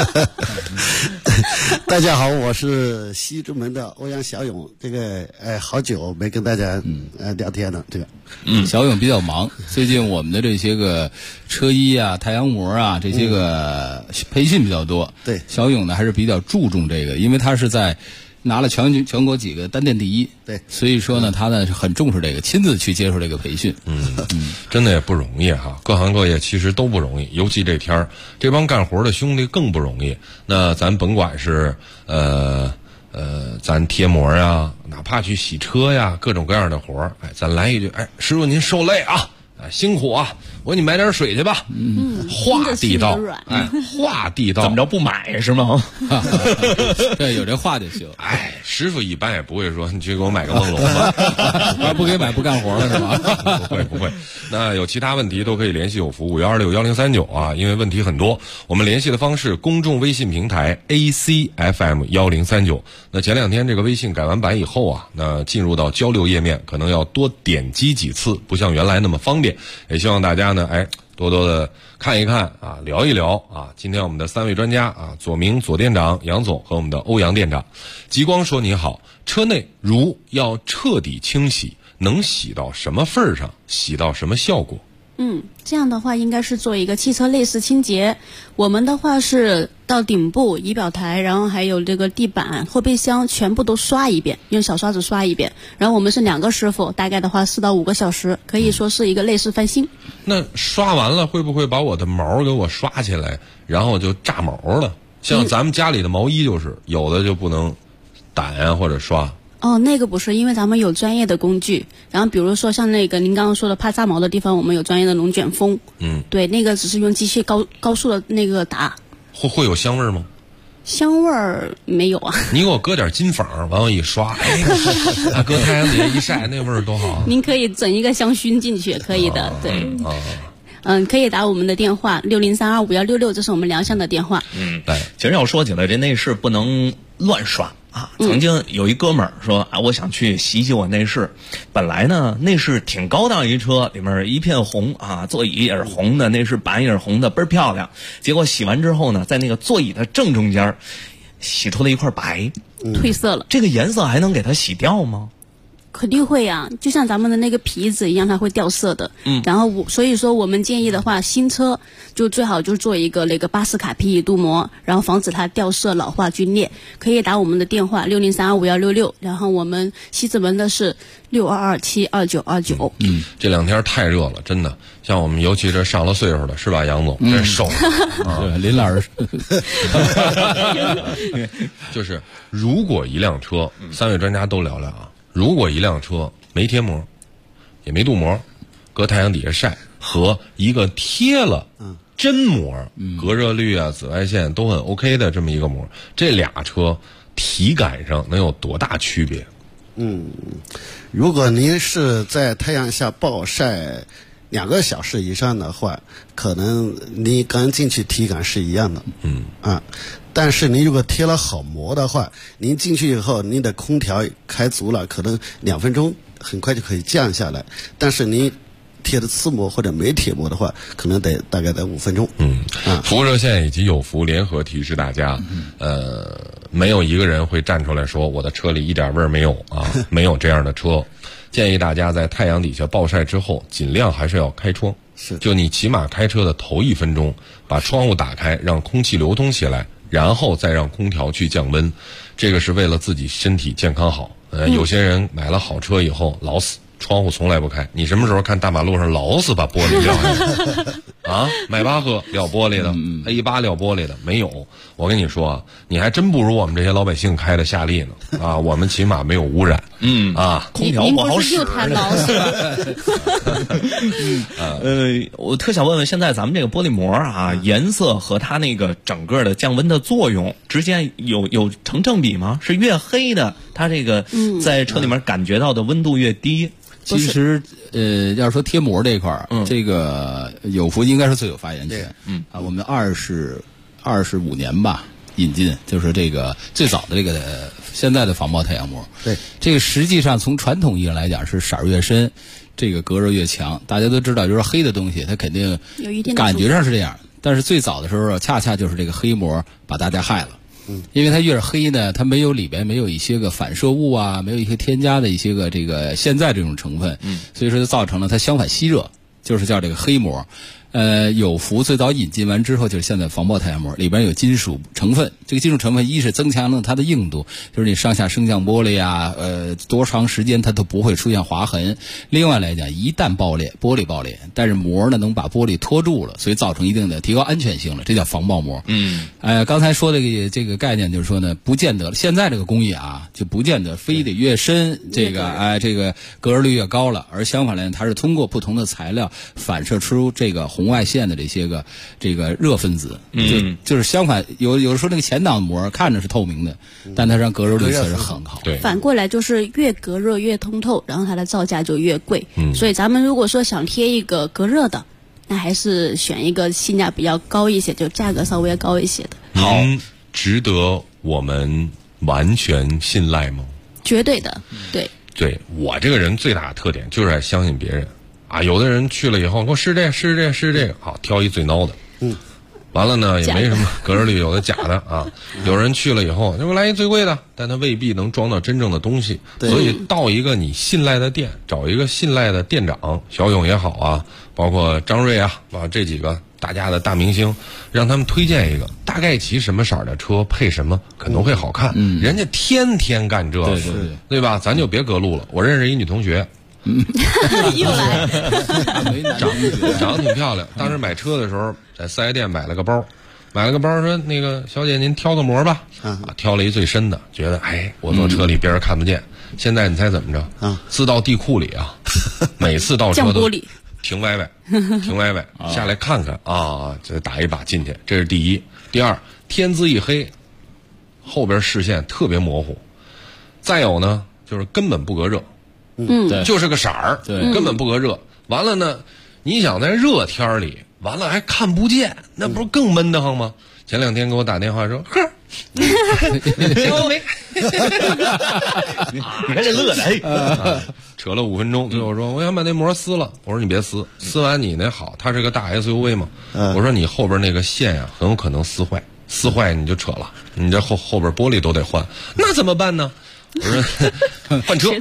大家好，我是西直门的欧阳小勇。这个好久没跟大家聊天了，这个。 小勇比较忙，最近我们的这些个车衣啊、太阳膜啊这些个培训比较多。 对， 小勇呢还是比较注重这个，因为他是在拿了全国几个单店第一， 对， 所以说呢，他呢是很重视这个，亲自去接受这个培训。 真的也不容易哈，各行各业其实都不容易，尤其这天儿，这帮干活的兄弟更不容易。那咱甭管是咱贴膜啊，哪怕去洗车呀，各种各样的活儿，哎，咱来一句，哎，师傅您受累啊。辛苦啊！我给你买点水去吧。话地道，哎，话地道， 怎么着不买是吗？ 对，有这话就行。 哎，师傅一般也不会说你去给我买个梦龙吧， 不给买不干活了是吧？ 不会。那有其他问题都可以联系有服务5261039啊，因为问题很多。我们联系的方式，公众微信平台 ACFM1039。那前2天这个微信改完版以后啊，那进入到交流页面可能要多点击几次，不像原来那么方便。也希望大家呢，多多的看一看啊，聊一聊啊。今天我们的3位专家啊，左明左店长杨总和我们的欧阳店长。极光说你好，车内如要彻底清洗，能洗到什么份儿上？洗到什么效果？ 这样的话应该是做一个汽车内饰清洁。我们的话是到顶部、仪表台，然后还有这个地板、后备箱全部都刷一遍，用小刷子刷一遍。然后我们是2个师傅，大概的话4到5个小时，可以说是一个内饰翻新。 那刷完了会不会把我的毛给我刷起来，然后就炸毛了？像咱们家里的毛衣就是有的就不能掸啊或者刷。 那个不是，因为咱们有专业的工具，然后比如说像那个您刚刚说的怕炸毛的地方，我们有专业的龙卷风。对，那个只是用机械高速的那个打。 会有香味吗？ 香味儿没有啊。 你给我搁点金纺，完了一刷，搁太阳底下一晒，那味儿多好。 您可以整一个香薰进去，可以的。对。可以打我们的电话60325166，这是我们良乡的电话。 对。其实要说起来，这内饰不能乱刷。曾经有一哥们儿说啊，我想去洗洗我内饰。本来呢，内饰挺高档一车，里面一片红啊，座椅也是红的，内饰板也是红的，倍儿漂亮。结果洗完之后呢，在那个座椅的正中间洗出了一块白， 褪色了。 这个颜色还能给它洗掉吗？ 肯定会啊，就像咱们的那个皮子一样，它会掉色的。然后所以说我们建议的话，新车就最好就做一个那个巴斯卡皮椅镀膜，然后防止它掉色、老化、皲裂。可以打我们的电话603256166，然后我们西直门的是62272929。 这2天太热了，真的，像我们尤其是上了岁数的，是吧，杨总？真瘦了。 对，林老师。 就是如果一辆车，3位专家都聊聊啊。如果一辆车没贴膜，也没镀膜，搁太阳底下晒，和一个贴了真膜，隔热率啊、紫外线都很 OK 的这么一个膜，这俩车体感上能有多大区别？ 如果您是在太阳下暴晒2个小时以上的话，可能你刚进去体感是一样的。但是您如果贴了好膜的话，您进去以后，您的空调开足了，可能2分钟很快就可以降下来。但是您贴的次膜或者没贴膜的话，可能大概得5分钟。 辐射线以及有福联合提示大家，没有一个人会站出来说我的车里一点味儿没有啊，没有这样的车。建议大家在太阳底下暴晒之后，尽量还是要开窗。就你起码开车的头1分钟，把窗户打开，让空气流通起来，然后再让空调去降温，这个是为了自己身体健康好。有些人买了好车以后老死，窗户从来不开。你什么时候看大马路上老死把玻璃撂下啊？迈巴赫撂玻璃的，A8撂玻璃的没有。我跟你说啊，你还真不如我们这些老百姓开的夏利呢啊！我们起码没有污染。 空调不好使。 又太老实了。 我特想问问，现在咱们这个玻璃膜啊，颜色和它那个整个的降温的作用之间有成正比吗？是越黑的，它这个在车里面感觉到的温度越低？ 其实，要是说贴膜这一块儿，这个有福应该是最有发言权。我们25年吧引进，就是这个最早的这个现在的防爆太阳膜。 对， 这个实际上从传统意义上来讲是色儿越深，这个隔热越强。大家都知道，就是黑的东西它肯定有一定感觉上是这样，但是最早的时候恰恰就是这个黑膜把大家害了。因为它越是黑呢，它没有里边没有一些个反射物啊，没有一些添加的一些个这个现在这种成分，所以说就造成了它相反吸热，就是叫这个黑膜。有福最早引进完之后，就是现在防爆太阳膜里边有金属成分，这个金属成分一是增强了它的硬度，就是你上下升降玻璃啊，多长时间它都不会出现划痕。另外来讲，一旦爆裂，玻璃爆裂，但是膜呢能把玻璃拖住了，所以造成一定的提高安全性了，这叫防爆膜。刚才说的这个概念就是说呢，不见得现在这个工艺啊，就不见得非得越深，这个隔热率越高了，而相反来讲，它是通过不同的材料反射出这个红外线的这个热分子，就是相反，有的时候那个前挡膜看着是透明的，但它让隔热率确实很好。 对， 反过来就是越隔热越通透，然后它的造价就越贵。所以咱们如果说想贴一个隔热的，那还是选一个性价比较高一些，就价格稍微高一些的。 好，值得我们完全信赖吗？ 绝对的， 对我这个人最大的特点就是爱相信别人。有的人去了以后，给我试这个，好，挑一最孬的，完了呢也没什么隔热率，有的假的啊。有人去了以后，给我来一最贵的，但他未必能装到真正的东西。所以到一个你信赖的店，找一个信赖的店长，小勇也好啊，包括张瑞啊，这几个大家的大明星，让他们推荐一个大概其什么色的车配什么可能会好看。人家天天干这个，对吧？咱就别隔路了。我认识一女同学。 又来， 长得挺漂亮。当时买车的时候，在4S店买了个包，说那个小姐您挑个膜吧，挑了一最深的，觉得我坐车里别人看不见。现在你猜怎么着？自到地库里啊，每次倒车都停歪歪，下来看看啊，再打一把进去，这是第一。第二，天资一黑，后边视线特别模糊。再有呢，就是根本不隔热。就是个色儿，根本不隔热。完了呢，你想在热天里，完了还看不见，那不是更闷得慌吗？前2天给我打电话说，结果没， 你看这乐的， 扯了5分钟，最后说我想把那膜撕了。我说你别撕，撕完你那好，它是个大 SUV 嘛。我说你后边那个线啊，很有可能撕坏你就扯了，你这后边玻璃都得换，那怎么办呢？ 我说换车，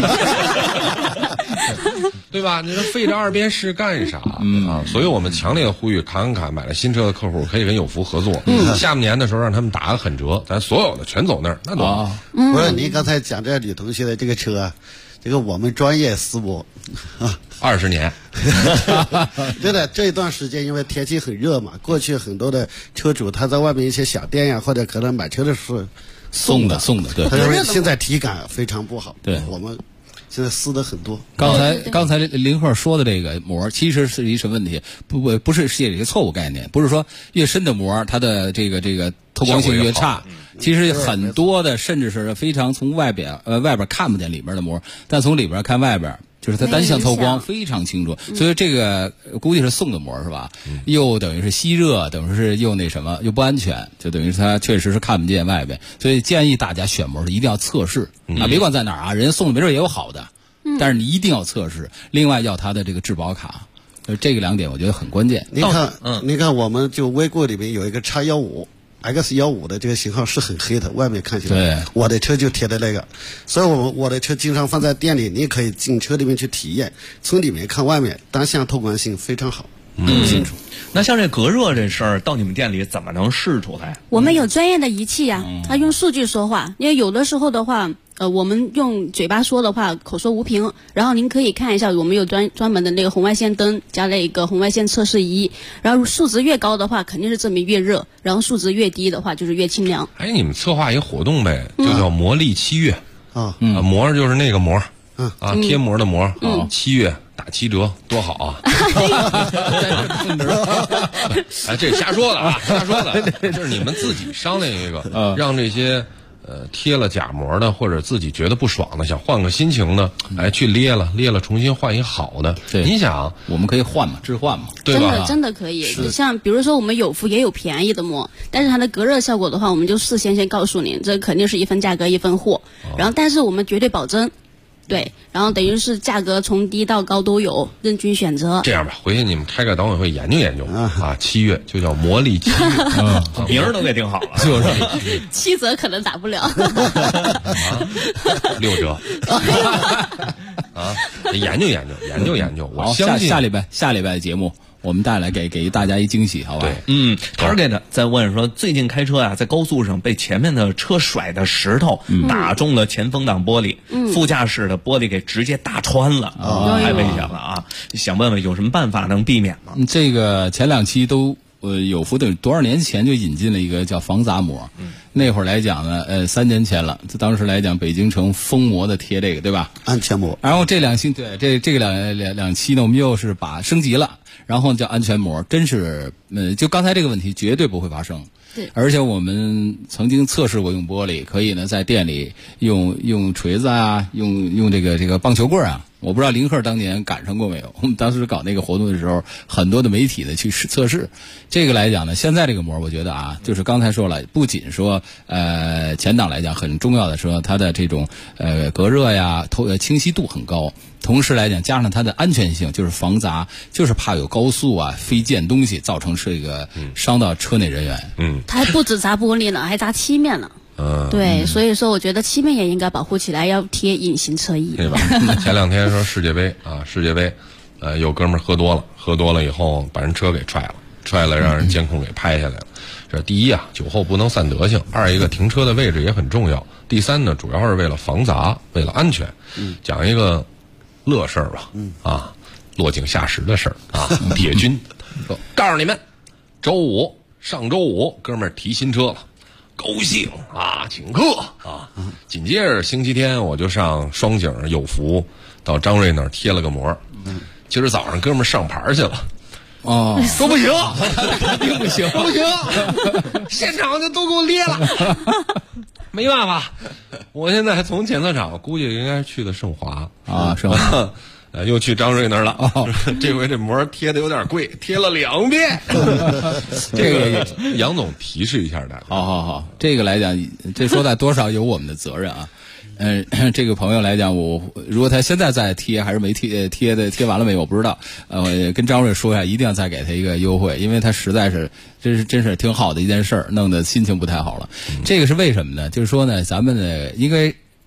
对吧？你说费这2边事干啥啊？所以我们强烈的呼吁，侃买了新车的客户可以跟有福合作。下半年的时候让他们打个狠折，咱所有的全走那儿，那多好。 不是，您刚才讲这女同学的这个车，这个我们专业师傅 20年， 真的这一段时间因为天气很热嘛，过去很多的车主他在外面一些小店呀，或者可能买车的时候送的，对，他说现在体感非常不好， 对， 我们现在撕的很多。 刚才林鹤说的这个膜，其实是一什么问题？不是一个错误概念，不是说越深的膜它的这个透光性越差。其实很多的甚至是非常从外边看不见里边的膜，但从里边看外边。就是它单向透光非常清楚，所以这个估计是送的膜是吧？又等于是吸热，等于是又那什么，又不安全，就等于是它确实是看不见外边。所以建议大家选膜一定要测试啊，别管在哪儿啊，人家送的没准也有好的，但是你一定要测试。另外要它的这个质保卡，这个2点我觉得很关键。 您看，我们就微固里面有一个X15的这个型号是很黑的，外面看起来， 对， 我的车就贴的那个，所以我的车经常放在店里，你可以进车里面去体验，从里面看外面，单向透光性非常好，更清楚。 那像这隔热这事儿，到你们店里怎么能试出来？ 我们有专业的仪器呀，它用数据说话，因为有的时候的话。我们用嘴巴说的话，口说无凭。然后您可以看一下，我们有专门的那个红外线灯，加了一个红外线测试仪。然后数值越高的话，肯定是证明越热；然后数值越低的话，就是越清凉。 哎，你们策划一个活动呗，就叫魔力7月膜就是那个膜贴膜的膜，7月打7折，多好啊！哎，这瞎说的啊，瞎说的，就是你们自己商量一个，让这些。贴了假膜的，或者自己觉得不爽的，想换个心情的，去裂了，重新换一个好的。 对， 你想， 我们可以换嘛，置换嘛， 对吧？ 真的可以。像比如说我们有福也有便宜的膜，但是它的隔热效果的话，我们就事先告诉您，这肯定是一分价格一分货。然后，但是我们绝对保真。对，然后等于是价格从低到高都有，任君选择。 这样吧，回去你们开个党委会研究研究啊，7月就叫魔力7月， 名儿都给定好了， 就是 7折可能打不了 ，6折啊，研究研究，我相信下礼拜的节目。我们带来给大家一惊喜，好吧？ 对，Target 在问说，最近开车啊，在高速上被前面的车甩的石头打中了前风挡玻璃，副驾驶的玻璃给直接打穿了，太危险了啊！想问问有什么办法能避免吗？ 这个前2期都有福等多少年前就引进了一个叫防砸膜，那会儿来讲呢，3年前了，当时来讲北京城封膜的贴这个对吧？ 安全膜。 然后这2期这个两期呢，我们又是把升级了。然后叫安全膜，真是就刚才这个问题绝对不会发生。 对， 而且我们曾经测试过用玻璃，可以呢在店里用锤子啊，用这个棒球棍啊。我不知道林鹤当年赶上过没有？我们当时搞那个活动的时候，很多的媒体呢去测试。这个来讲呢，现在这个膜，我觉得啊，就是刚才说了，不仅说前挡来讲很重要的说它的这种隔热呀、清晰度很高。同时来讲，加上它的安全性，就是防砸，就是怕有高速啊飞溅东西，造成这个伤到车内人员。 它还不止砸玻璃呢，还砸漆面了。对，所以说我觉得漆面也应该保护起来，要贴隐形车衣， 对吧？前2天说世界杯，有哥们儿喝多了以后把人车给踹了，让人监控给拍下来了。这第一啊，酒后不能散德性；二一个停车的位置也很重要；第三呢，主要是为了防砸，为了安全。讲一个乐事儿吧，落井下石的事儿啊，铁军告诉你们，上周五哥们儿提新车了。高兴啊，请客啊！紧接着星期天我就上双井有福到张瑞那儿贴了个膜。今儿早上哥们儿上牌去了，说不行， 肯定不行， 现场就都给我裂了。没办法，我现在从检测厂估计应该是去的盛华啊，盛华。 又去张瑞那儿了。这回这膜贴的有点贵，贴了2遍。这个杨总提示一下大家。 好，这个来讲，这说在多少有我们的责任啊。这个朋友来讲，如果他现在在贴还是没贴完了没有，我不知道。跟张瑞说一下，一定要再给他一个优惠，因为他实在是真是挺好的一件事儿，弄得心情不太好了。这个是为什么呢？就是说呢，咱们呢应该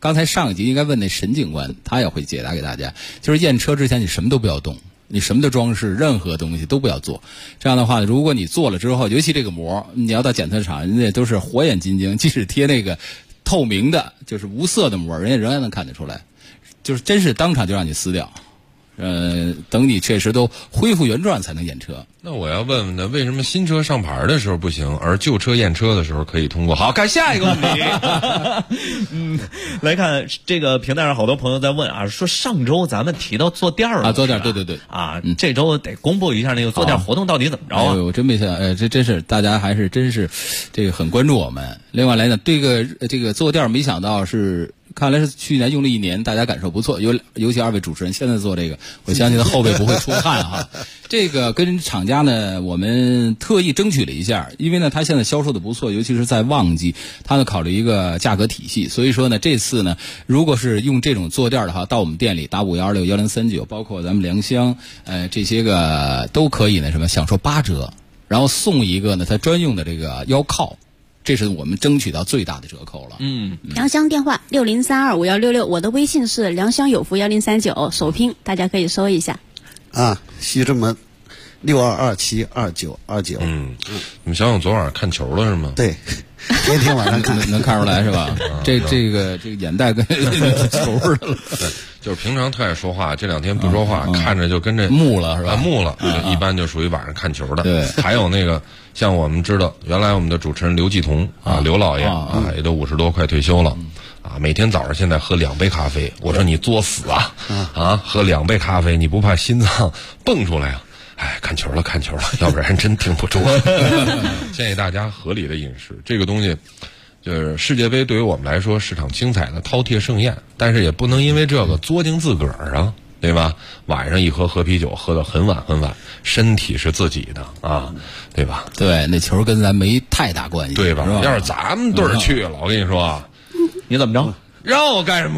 刚才上一集应该问那沈警官，他也会解答给大家。就是验车之前你什么都不要动，你什么的装饰，任何东西都不要做。这样的话，如果你做了之后，尤其这个膜，你要到检测厂，人家都是火眼金睛，即使贴那个透明的，就是无色的膜，人家仍然能看得出来，就是真是当场就让你撕掉。等你确实都恢复原状才能验车。 那我要问问呢，为什么新车上牌的时候不行，而旧车验车的时候可以通过？好，看下一个问题。 来看这个平台上好多朋友在问啊，说上周咱们提到坐垫了啊，坐垫，对啊，这周得公布一下那个坐垫活动到底怎么着啊？ 我真没想，这真是大家还是真是这个很关注我们。另外来呢，这个坐垫没想到是。看来是去年用了1年，大家感受不错。尤其2位主持人现在做这个，我相信他后背不会出汗哈。这个跟厂家呢，我们特意争取了一下，因为呢，他现在销售的不错，尤其是在旺季，他呢考虑一个价格体系，所以说呢，这次呢，如果是用这种坐垫的话，到我们店里打51261039，包括咱们良乡，这些个都可以呢，享受8折，然后送一个呢，它专用的这个腰靠。这是我们争取到最大的折扣了。 良乡电话60325166，我的微信是良乡有福1039，首拼，大家可以搜一下。 啊，西直门62272929。 你们小勇昨晚看球了是吗？ 对，天天晚上看， 能看出来是吧？这个眼袋跟球似的了。 对，就是平常特爱说话，这2天不说话，看着就跟这木了是吧？ 木了，一般就属于晚上看球的。 对， 还有那个像我们知道，原来我们的主持人刘继同刘老爷也都50多快退休了。每天早上现在喝2杯咖啡，我说你作死啊！喝2杯咖啡，你不怕心脏蹦出来啊？看球了，要不然真挺不住。建议大家合理的饮食，这个东西就是世界杯对于我们来说是场精彩的饕餮盛宴，但是也不能因为这个作践自个儿啊，对吧？晚上一喝啤酒，喝到很晚，身体是自己的啊，对吧？ 对，那球跟咱没太大关系， 对吧？要是咱们队儿去了，我跟你说， 你怎么着？ 让我干什么？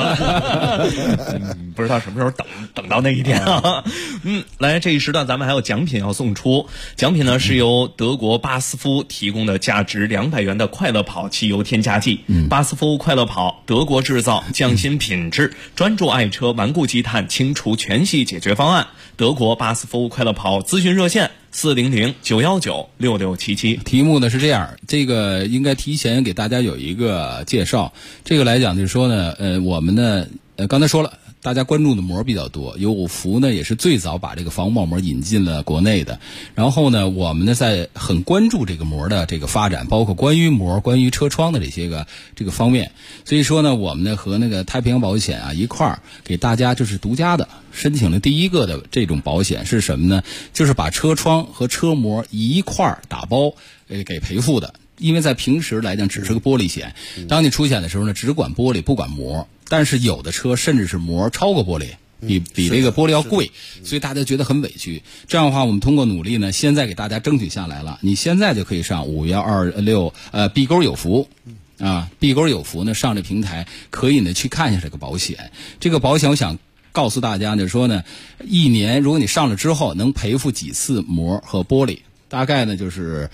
不知道什么时候等到那一天啊。来，这一时段咱们还有奖品要送出。奖品呢是由德国巴斯夫提供的价值200元的快乐跑汽油添加剂。巴斯夫快乐跑，德国制造，匠心品质，专注爱车，顽固积碳，清除全系解决方案。德国巴斯夫快乐跑咨询热线400-919-6677。 题目呢是这样，这个应该提前给大家有一个介绍。这个来讲就是说呢，我们呢，刚才说了，大家关注的膜比较多，有福呢也是最早把这个防爆膜引进了国内的。然后呢，我们呢在很关注这个膜的这个发展，包括关于膜、关于车窗的这个方面。所以说呢，我们呢和那个太平洋保险一块儿给大家就是独家的申请了第一个的这种保险是什么呢？就是把车窗和车膜一块儿打包给赔付的。因为在平时来讲只是个玻璃险，当你出险的时候呢，只管玻璃不管膜，但是有的车甚至是膜超过玻璃，比这个玻璃要贵，所以大家觉得很委屈。这样的话，我们通过努力呢，现在给大家争取下来了，你现在就可以上5126B勾有福。B勾有福呢，上这平台可以呢去看一下这个保险。这个保险我想告诉大家呢，说呢，1年如果你上了之后能赔付几次膜和玻璃，大概呢就是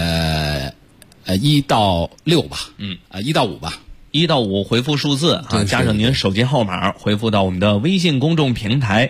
1到6吧，1到5吧。 1到5回复数字加上您手机号码，回复到我们的微信公众平台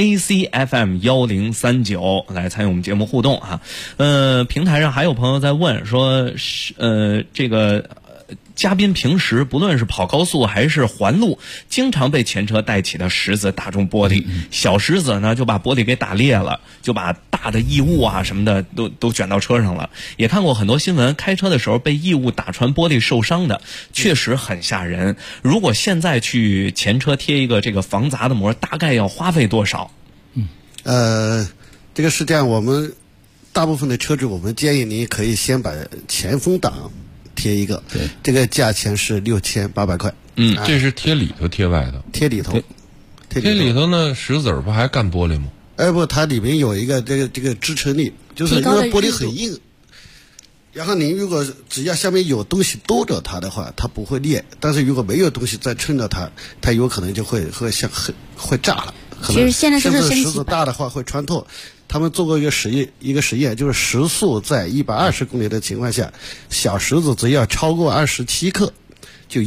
ACFM1039来参与我们节目互动啊。平台上还有朋友在问说，这个嘉宾平时不论是跑高速还是环路，经常被前车带起的石子打中玻璃，小石子呢就把玻璃给打裂了，就把大的异物什么的都卷到车上了。也看过很多新闻，开车的时候被异物打穿玻璃受伤的，确实很吓人。如果现在去前车贴一个这个防砸的膜，大概要花费多少？ 这个是这样，我们大部分的车主，我们建议您可以先把前风挡贴一个，这个价钱是6800块。 这是贴里头贴外头？ 贴里头。 贴里头呢，石子儿不还干玻璃吗？ 不，它里面有一个这个支撑力，就是因为玻璃很硬，然后您如果只要下面有东西兜着它的话，它不会裂，但是如果没有东西再撑着它，它有可能就会炸了。 其实现在就是石子大的话会穿透。他们做过一个实验，就是时速在120公里的情况下，小石子只要超过27克，就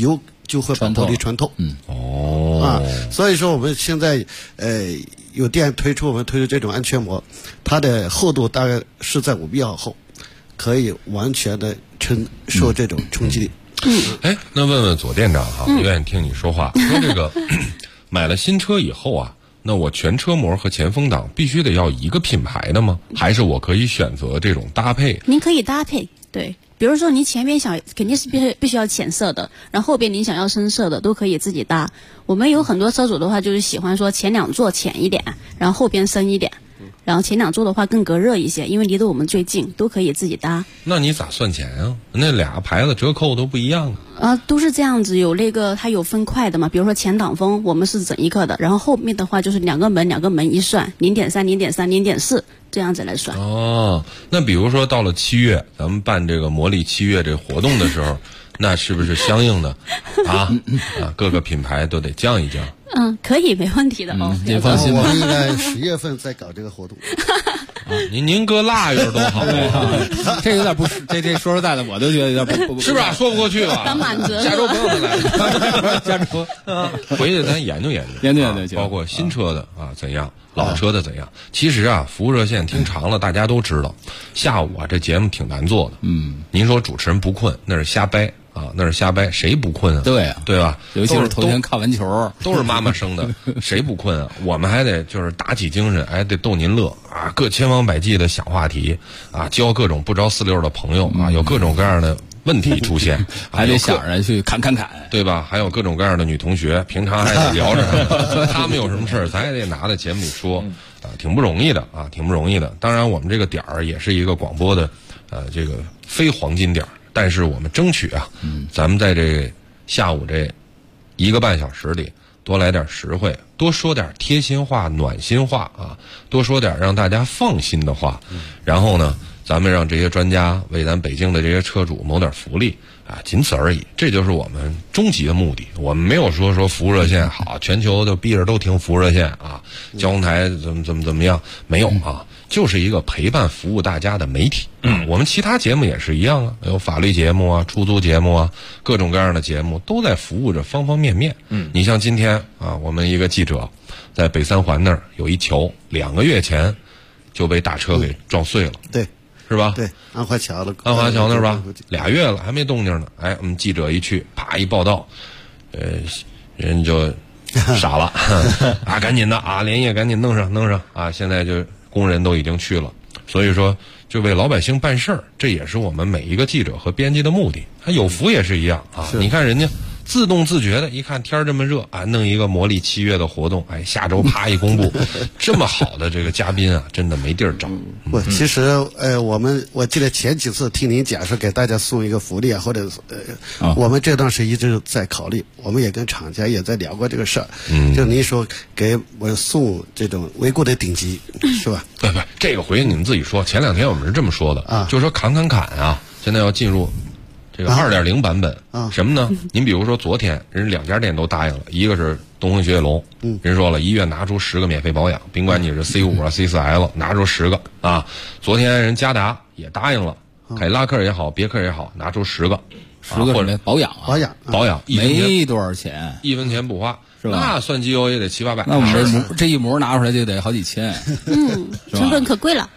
就会把玻璃穿透。所以说我们现在有店我们推出这种安全膜，它的厚度大概是在5密毫厚，可以完全的承受这种冲击力。 哎，那问问左店长哈，我愿意听你说话。说这个买了新车以后啊，那我全车膜和前风挡必须得要一个品牌的吗？还是我可以选择这种搭配？ 您可以搭配，对。比如说，您前边肯定是必须要浅色的，然后后边您想要深色的，都可以自己搭。我们有很多车主的话，就是喜欢说前2座浅一点，然后后边深一点，然后前2座的话更隔热一些，因为离得我们最近，都可以自己搭。 那你咋算钱啊？那俩牌子折扣都不一样啊。 都是这样子，有它有分块的嘛。比如说前挡风，我们是整一克的，然后后面的话就是2个门一算，0.3、0.3、0.4这样子来算。 那比如说到了7月，咱们办这个魔力7月这个活动的时候，那是不是相应的各个品牌都得降一降？ 可以，没问题的您放心吧，我们应该10月份再搞这个活动。 您搁腊月多好啊！这有点不是，这说实在的，我都觉得有点不是不是说不过去吧？ 当满折， 加州朋友们来，加州回去咱研究包括新车的怎样，老车的怎样。其实服务热线听长了，大家都知道，下午这节目挺难做的。您说主持人不困，那是瞎掰。那是瞎掰，谁不困啊？ 对啊， 对吧？ 尤其是头天看完球， 都是妈妈生的，谁不困啊？我们还得就是打起精神，得逗您乐各千方百计的想话题交各种不着四溜的朋友有各种各样的问题出现， 还得想着去侃， 对吧？还有各种各样的女同学，平常还得聊着他们有什么事儿，咱也得拿在节目里说挺不容易的挺不容易的。当然，我们这个点儿也是一个广播的这个非黄金点儿。但是我们争取咱们在这下午这1个半小时里多来点实惠，多说点贴心话、暖心话多说点让大家放心的话。然后呢，咱们让这些专家为咱北京的这些车主谋点福利仅此而已。这就是我们终极的目的。我们没有说服务热线好，全球都逼着都听服务热线交通台怎么样，没有就是一个陪伴服务大家的媒体。我们其他节目也是一样有法律节目出租节目各种各样的节目都在服务着方方面面。你像今天我们一个记者在北三环那儿有一桥，2个月前就被大车给撞碎了。 对， 是吧？ 对，安华桥那儿吧，2月了还没动静呢。我们记者一去，啪一报道，人就傻了赶紧的连夜赶紧弄上现在就工人都已经去了。所以说就为老百姓办事儿，这也是我们每一个记者和编辑的目的。有福也是一样你看人家自动自觉的，一看天这么热弄一个魔力7月的活动，下周啪一公布，这么好的这个嘉宾真的没地儿找。 其实我记得前几次听您讲说给大家送一个福利或者我们这段时间一直在考虑，我们也跟厂家也在聊过这个事儿。就您说给我送这种维固的顶级，是吧？ 对，这个回去你们自己说。前2天我们是这么说的就是说侃现在要进入这个2.0版本什么呢？您比如说昨天人2家店都答应了，一个是东风雪铁龙，人说了1月拿出10个免费保养，甭管你是 C5 C4L 拿出10个昨天人嘉达也答应了，凯迪拉克也好，别克也好，拿出10个或者保养没多少钱 ，1分钱不花， 是吧？ 那算机油也得700-800。 那我们这一膜拿出来就得好几千， 成本可贵了。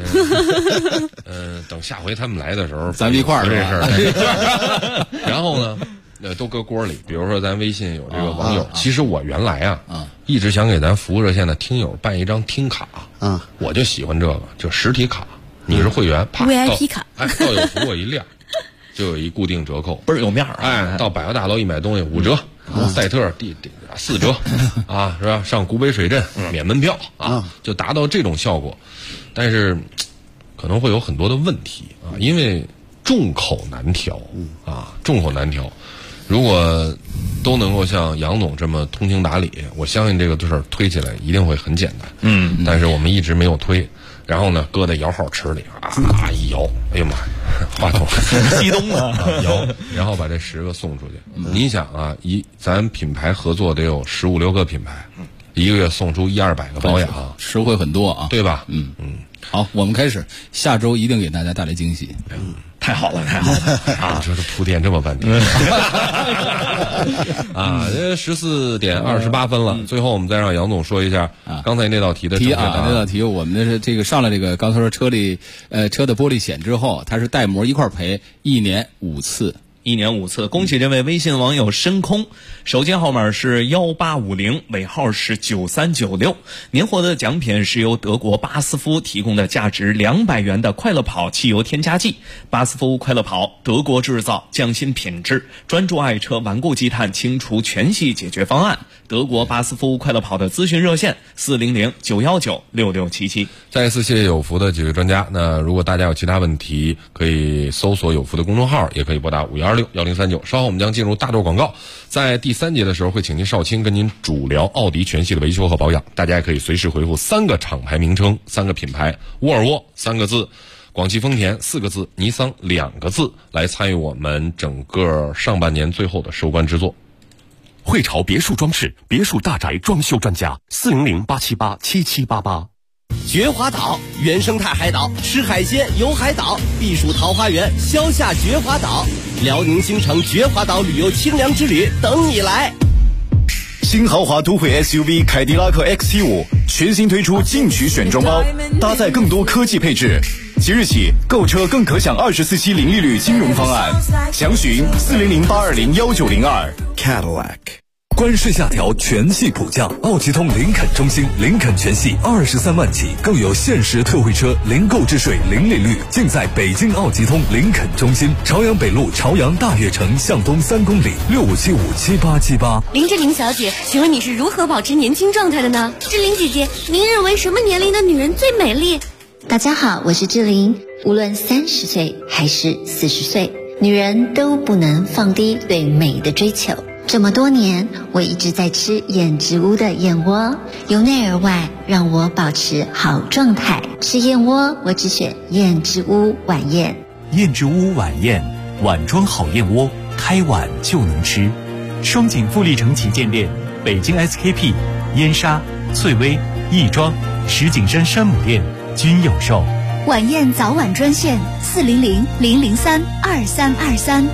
等下回他们来的时候， 咱们一块儿这事儿。然后呢，都搁锅里。比如说，咱微信有这个网友，其实我原来一直想给咱服务热线的听友办一张听卡我就喜欢这个，就实体卡。你是会员，啪 VIP 卡， 到有福我一亮，就有一固定折扣， 倍儿有面儿到百货大楼一买东西5折，赛特4折是吧？上古北水镇免门票就达到这种效果。但是可能会有很多的问题因为众口难调众口难调。如果都能够像杨总这么通情达理，我相信这个事儿推起来一定会很简单。但是我们一直没有推，然后呢搁在摇号池里一摇，哎呀妈呀，话筒激动摇，然后把这10个送出去。你想咱品牌合作得有15-16个品牌，1个月送出100-200个保养， 实惠很多对吧？ 好，我们开始，下周一定给大家带来惊喜。 太太好了，太好了啊！ 这铺垫这么半天啊！14点28分了，最后我们再让杨总说一下刚才那道题的正确答案。 那道题我们的这个上了这个刚才说车的玻璃险之后，它是带膜一块赔，1年5次。 1年5次，恭喜这位微信网友深空，手机号码是1850，尾号是9396。您获得的奖品是由德国巴斯夫提供的价值200元的快乐跑汽油添加剂。巴斯夫快乐跑，德国制造，匠心品质，专注爱车顽固积碳清除全系解决方案。德国巴斯夫快乐跑的咨询热线400-919-6677。 再一次谢谢有福的几位专家。那如果大家有其他问题，可以搜索有福的公众号，也可以拨打512611039。稍后我们将进入大段广告，在第3节的时候会请您少卿跟您主聊奥迪全系的维修和保养。大家也可以随时回复3个厂牌名称，3个品牌，沃尔沃3个字，广汽丰田4个字，尼桑2个字，来参与我们整个上半年最后的收官之作。 汇潮别墅装饰，别墅大宅装修专家，400-878-7788。 绝华岛，原生态海岛，吃海鲜游海岛，避暑桃花源，消夏绝华岛，辽宁新城绝华岛旅游清凉之旅等你来。 新豪华都会 SUV 凯迪拉克 XT5 全新推出进取选装包，搭载更多科技配置。即日起购车更可享24期零利率金融方案，详询400-820-1902。 Cadillac。 关税下调，全系普降，奥吉通林肯中心，林肯全系23万起，更有限时特惠车，零购置税，零利率，尽在北京奥吉通林肯中心，朝阳北路朝阳大悦城向东3公里，65757878。 林志玲小姐，请问你是如何保持年轻状态的呢？志玲姐姐，您认为什么年龄的女人最美丽？ 大家好，我是志玲。无论30岁还是40岁，女人都不能放低对美的追求。这么多年，我一直在吃燕之屋的燕窝，由内而外让我保持好状态。吃燕窝，我只选燕之屋晚宴。 燕之屋晚宴，碗装好燕窝，开碗就能吃。双井富力城旗舰店、北京 SKP、燕莎、翠微、亦庄、石景山山姆店均有售。 晚宴早晚专线400-003-2323。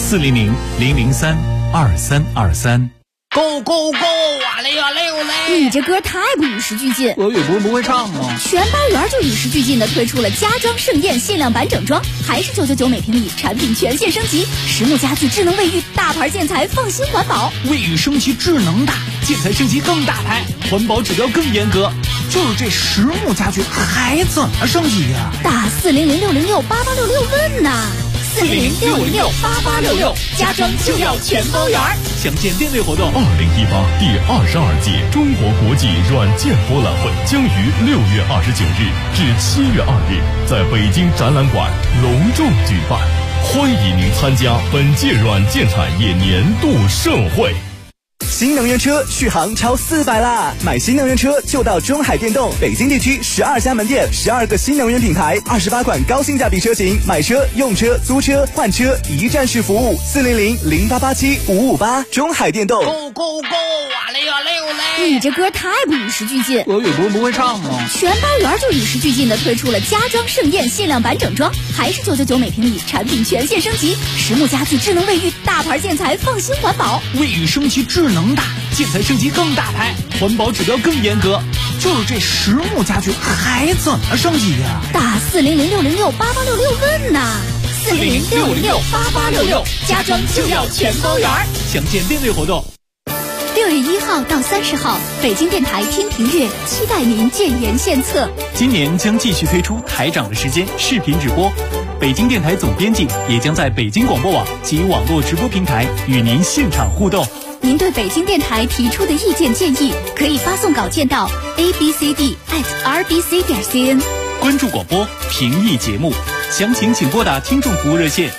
400-003-2323。 Go go go！ 哇嘞哇嘞哇嘞！ 你这歌太不与时俱进。 俄语不会唱吗？ 全包圆就与时俱进的推出了家装盛宴限量版整装，还是999每平米，产品全线升级，实木家具、智能卫浴、大牌建材，放心环保。 卫浴升级智能大，建材升级更大牌，环保指标更严格。就是这实木家具还怎么升级呀？ 打400-606-8866问呐！400-606-8866，家装就要全包圆。 详见店内活动。 2018第22届中国国际软件博览会将于6月29日至7月2日在北京展览馆隆重举办，欢迎您参加本届软件产业年度盛会。 新能源车续航超400啦！买新能源车就到中海电动，北京地区12家门店，12个新能源品牌，28款高性价比车型，买车、用车、租车、换车一站式服务，400-0887-558，中海电动。 Go go go！ 哇嘞哇嘞哇嘞！ 你这歌太不与时俱进。 俄语不会唱吗？ 全包圆就与时俱进的推出了家装盛宴限量版整装，还是999每平米，产品全线升级，实木家具、智能卫浴、大牌建材，放心环保。 卫浴升级智能大，建材升级更大牌，环保指标更严格。就是这实木家具还怎么升级呀？ 打400-606-8866问呐！400-606-8866，家装就要全包圆。 详见店内活动。 6月1号到30号，北京电台天平乐期待您建言献策。 今年将继续推出台长的时间视频直播，北京电台总编辑也将在北京广播网及网络直播平台与您现场互动。 您对北京电台提出的意见建议，可以发送稿件到 abcd@rbc.cn。 关注广播，评议节目，详情请拨打听众服务热线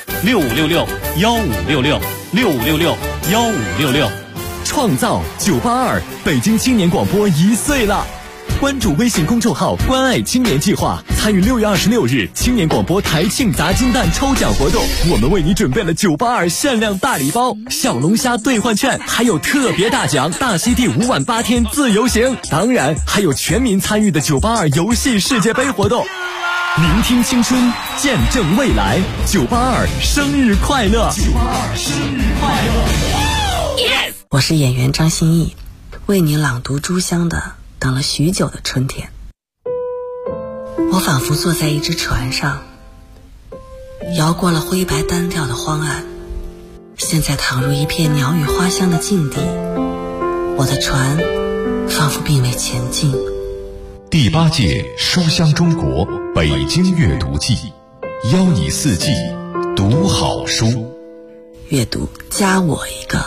6566-1566，6566-1566。 创造982，北京青年广播1岁了！关注微信公众号“关爱青年计划”，参与6月26日青年广播台庆砸金蛋抽奖活动。我们为你准备了982限量大礼包、小龙虾兑换券，还有特别大奖大溪地5晚8天自由行，当然还有全民参与的982游戏世界杯活动。 聆听青春，见证未来。982生日快乐！982生日快乐！ Yes！ 我是演员张歆艺，为你朗读朱湘的《等了许久的春天》。我仿佛坐在一只船上，摇过了灰白单调的荒岸，现在躺入一片鸟语花香的境地，我的船仿佛并未前进。 第8届书香中国北京阅读季，邀你四季读好书。 阅读加我一个。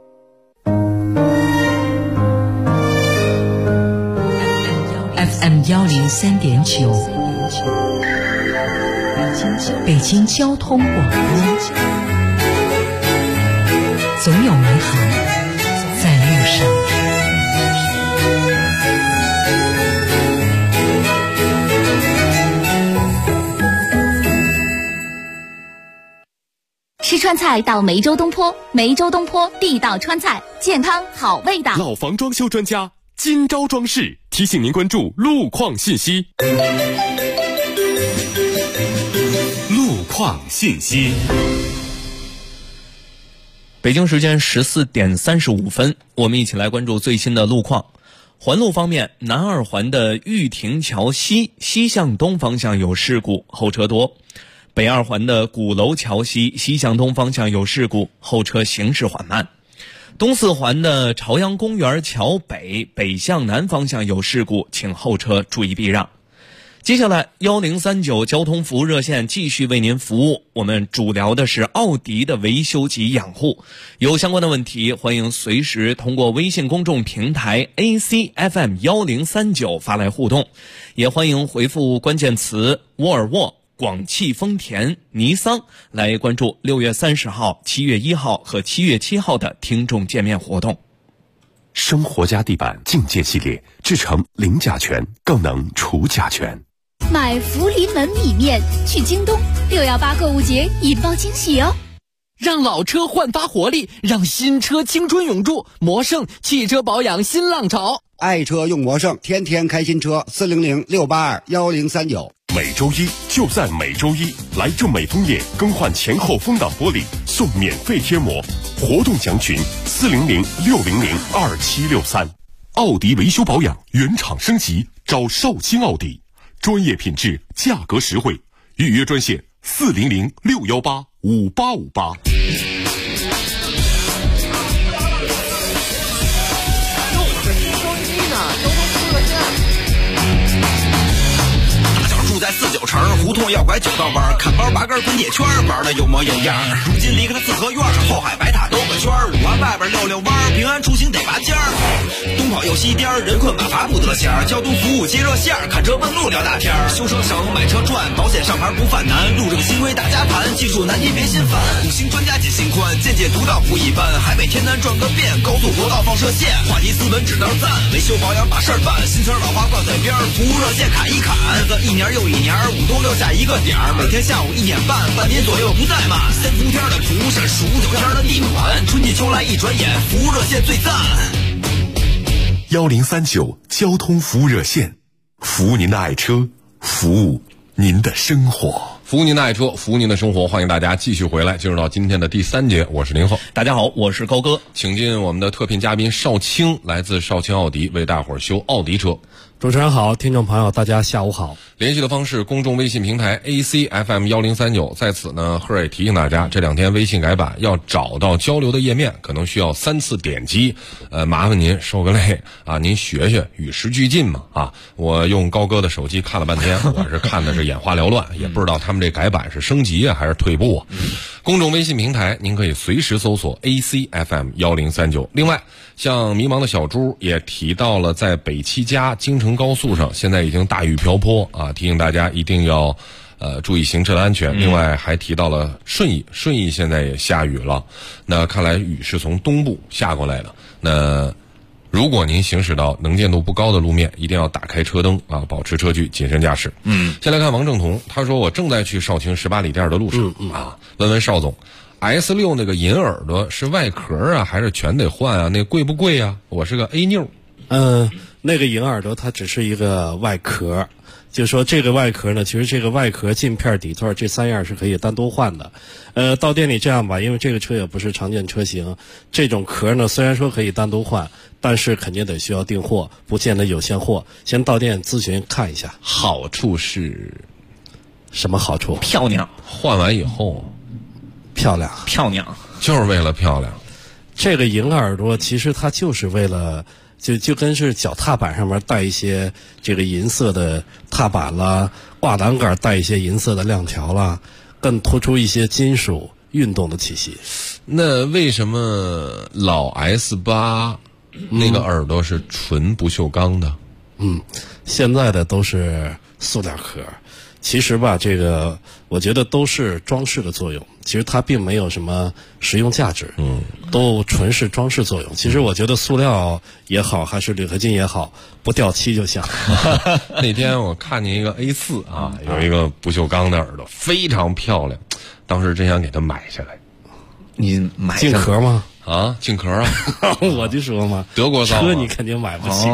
FM 103.9，北京交通广播，总有美好在路上。 吃川菜到梅州东坡，梅州东坡地道川菜，健康好味道。 老房装修专家金招装饰提醒您关注路况信息。路况信息。 北京时间14点35分，我们一起来关注最新的路况。环路方面，南二环的玉亭桥西向东方向有事故，后车多。北二环的鼓楼桥西向东方向有事故，后车行驶缓慢。东四环的朝阳公园桥北向南方向有事故，请后车注意避让。接下来1039交通服务热线继续为您服务，我们主聊的是奥迪的维修及养护，有相关的问题欢迎随时通过微信公众平台 ACFM 1039发来互动，也欢迎回复关键词沃尔沃、广汽丰田、尼桑来关注6月30号、7月1号和7月7号的听众见面活动。 生活家地板境界系列，制成零甲醛，更能除甲醛。 买福临门米面去京东，618购物节引爆惊喜哦！ 让老车焕发活力，让新车青春永驻。魔盛汽车保养新浪潮， 爱车用魔盛，天天开新车，400-682-1039。 每周一就在每周一，来正美枫叶更换前后风挡玻璃送免费贴膜，活动详询400-600-2763。奥迪维修保养原厂升级，找绍兴奥迪，专业品质，价格实惠，预约专线400-618-5858。 住在49城，胡同要拐9道弯，看包8根滚铁圈，玩的有模有样。如今离开了四合院，后海白塔兜个圈，5环外边溜弯，平安出行得拔尖儿。东跑右西颠，人困马乏不得闲，交通服务接热线，看车问路聊大天。修车省，买车赚，保险上牌不犯难，路这个新规大家盘，技术难题别心烦。5星专家解心宽，见解独到不一般，海北天南转个遍，高速国道放射线，话题斯文只当赞，维修保养把事儿办，新车老花挂嘴边，服务热线砍一砍，个1年又1年，5东6下一个点儿，每天下午1点半，半年左右不怠慢。3伏天的蒲扇，数9天的地暖，春季秋来一转眼，服务热线最赞。 1039交通服务热线，服务您的爱车，服务您的生活。 服务您的爱车，服务您的生活，欢迎大家继续回来，进入到今天的第3节，我是林鹤。 大家好，我是高哥， 请进我们的特聘嘉宾邵青，来自邵青奥迪，为大伙儿修奥迪车。 主持人好，听众朋友大家下午好。 联系的方式，公众微信平台 ACFM 1039。在此呢，赫也提醒大家，这2天微信改版，要找到交流的页面，可能需要3次点击，麻烦您受个累啊，您学学，与时俱进嘛啊！我用高哥的手机看了半天，我是看的是眼花缭乱，也不知道他们这改版是升级啊还是退步啊。公众微信平台您可以随时搜索 ACFM 1039。另外，像迷茫的小猪也提到了，在北七嘉京承高速上现在已经大雨瓢泼啊，提醒大家一定要注意行车的安全。另外还提到了顺义现在也下雨了，那看来雨是从东部下过来的。那如果您行驶到能见度不高的路面，一定要打开车灯啊，保持车距，谨慎驾驶。先来看王正彤，他说我正在去绍兴18里店的路上啊，问问邵总，S6那个银耳朵是外壳啊，还是全得换啊？那贵不贵啊？我是个 A 妞。 那个银耳朵它只是一个外壳，就说这个外壳呢，其实这个外壳、镜片、底座这3样是可以单独换的。到店里这样吧，因为这个车也不是常见车型，这种壳呢虽然说可以单独换，但是肯定得需要订货，不见得有现货。先到店咨询看一下。 好处是什么好处？ 漂亮， 换完以后漂亮， 漂亮， 就是为了漂亮。 这个银耳朵其实它就是为了。就跟是脚踏板上面带一些这个银色的踏板啦，挂挡杆带一些银色的亮条啦，更突出一些金属运动的气息。 那为什么老 S8那个耳朵是纯不锈钢的？ 现在的都是塑料壳。其实吧，这个我觉得都是装饰的作用，其实它并没有什么实用价值，都纯是装饰作用。其实我觉得塑料也好，还是铝合金也好，不掉漆就行。 那天我看见一个 A4 啊，有一个不锈钢的耳朵，非常漂亮，当时真想给它买下来。 你买进壳吗？ 啊，进壳啊！ 我就说嘛， 德国造车你肯定买不起。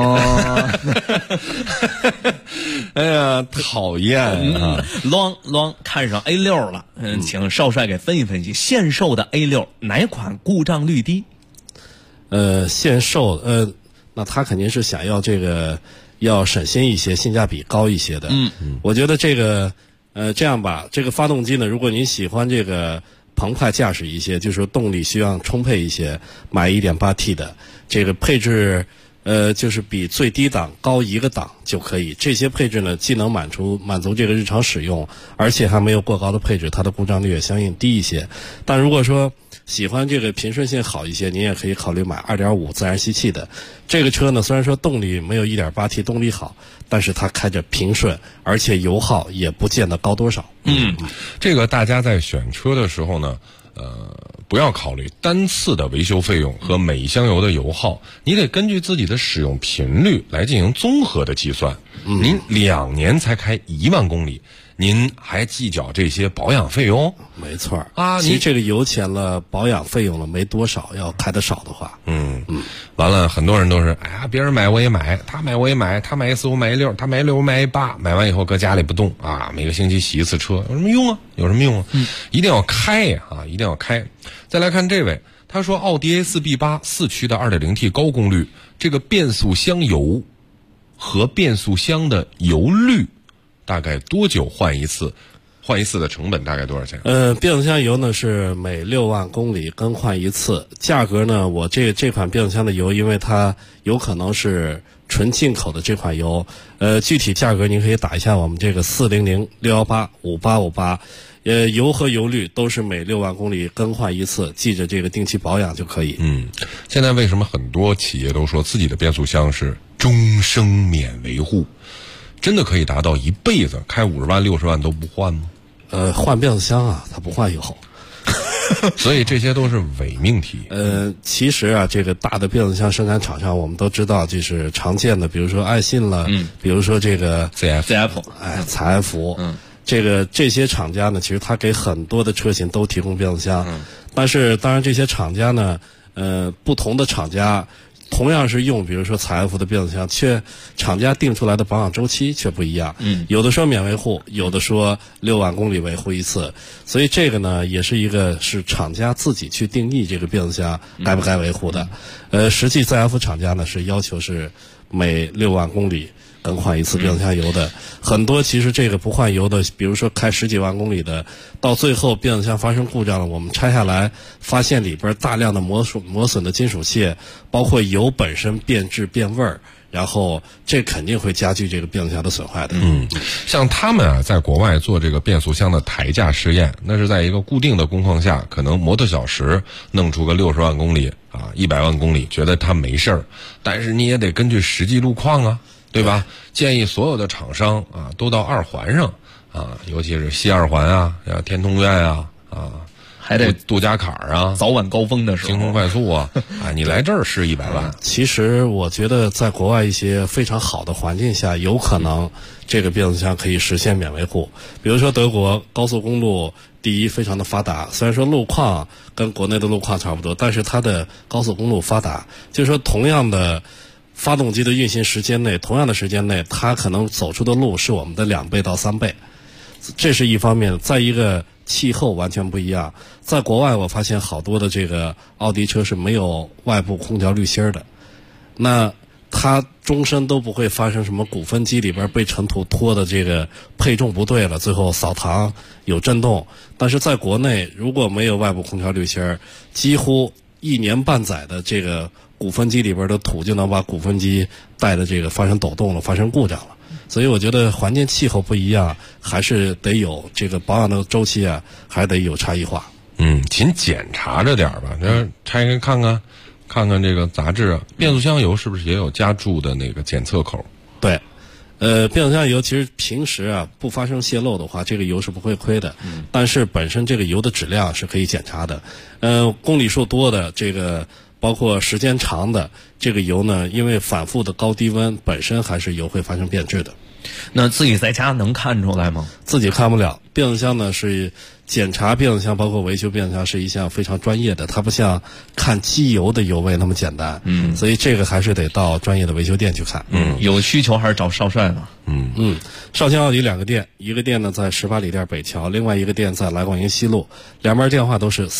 哎呀，讨厌啊！ 啷看上 A6 了，请少帅给分析分析，现售的 A6 哪款故障率低？ 现售那他肯定是想要这个要省心一些，性价比高一些的。我觉得这个这样吧，这个发动机呢，如果您喜欢这个澎湃驾驶一些，就是说动力需要充沛一些，买 1.8T 的这个配置，就是比最低档高1个档就可以。这些配置呢，既能满足这个日常使用，而且还没有过高的配置，它的故障率也相应低一些。但如果说喜欢这个平顺性好一些，您也可以考虑买 2.5 自然吸气的。这个车呢，虽然说动力没有 1.8T 动力好，但是它开着平顺，而且油耗也不见得高多少。 这个大家在选车的时候呢，不要考虑单次的维修费用和每一箱油的油耗，你得根据自己的使用频率来进行综合的计算。您2年才开1万公里，您还计较这些保养费用？ 没错啊， 其实这个油钱了，保养费用了没多少，要开得少的话。 完了，很多人都是哎呀，别人买我也买，他买我也买，他买A4我买A6，他买A6我买A8，买完以后搁家里不动啊，每个星期洗一次车，有什么用啊？有什么用啊？一定要开呀啊，一定要开。再来看这位，他说奥迪 A4 B8 4驱的 2.0T 高功率，这个变速箱油和变速箱的油滤大概多久换一次？换一次的成本大概多少钱？ 变速箱油呢是每6万公里更换一次，价格呢，我这款变速箱的油，因为它有可能是纯进口的这款油，具体价格您可以打一下我们这个400-618-5858，油和油滤都是每6万公里更换一次，记着这个定期保养就可以。 现在为什么很多企业都说自己的变速箱是终生免维护？真的可以达到一辈子开50万60万都不换吗？ 换变速箱啊，它不换油。 所以这些都是伪命题。 其实啊，这个大的变速箱生产厂商我们都知道，就是常见的，比如说爱信了，比如说这个 CF， 采孚，这些厂家呢，其实它给很多的车型都提供变速箱，但是当然这些厂家呢，不同的厂家同样是用，比如说采孚的变速箱，却厂家定出来的保养周期却不一样。有的说免维护，有的说6万公里维护一次，所以这个呢，也是一个是厂家自己去定义这个变速箱该不该维护的。实际 CF 厂家呢是要求是每6万公里更换一次变速箱油的。很多其实这个不换油的，比如说开10几万公里的，到最后变速箱发生故障了，我们拆下来发现里边大量的磨损的金属屑，包括油本身变质变味儿，然后这肯定会加剧这个变速箱的损坏的。 像他们啊，在国外做这个变速箱的抬架试验，那是在一个固定的工况下，可能摩托小时弄出个60万公里啊，100万公里，觉得它没事儿，但是你也得根据实际路况啊。对吧？建议所有的厂商啊，都到2环上啊，尤其是西2环啊、天通苑啊、 还得杜家坎啊， 早晚高峰的时候， 京通快速啊，你来这儿是100万。 其实我觉得，在国外一些非常好的环境下，有可能这个变速箱可以实现免维护。比如说德国高速公路，第一非常的发达，虽然说路况跟国内的路况差不多，但是它的高速公路发达，就是说同样的发动机的运行时间内，同样的时间内，它可能走出的路是我们的2倍到3倍，这是一方面。再一个，气候完全不一样。在国外，我发现好多的这个奥迪车是没有外部空调滤芯的，那它终身都不会发生什么鼓风机里边被尘土拖的这个配重不对了，最后扫膛有震动。但是在国内，如果没有外部空调滤芯，几乎1年半载的这个鼓风机里边的土就能把鼓风机带的这个发生抖动了，发生故障了。所以我觉得环境气候不一样，还是得有这个保养的周期啊，还得有差异化。 勤检查着点吧，这拆开看看这个杂志啊，变速箱油是不是也有加注的那个检测口？ 对。变速箱油其实平时啊不发生泄漏的话，这个油是不会亏的。但是本身这个油的质量是可以检查的。公里数多的这个，包括时间长的这个油呢，因为反复的高低温，本身还是油会发生变质的。 那自己在家能看出来吗？ 自己看不了。变速箱呢是检查变速箱，包括维修变速箱是一项非常专业的，它不像看机油的油位那么简单。所以这个还是得到专业的维修店去看。 有需求还是找少帅吧。 绍兴奥迪2个店，一个店呢在18里店北桥，另外一个店在来广营西路，两边电话都是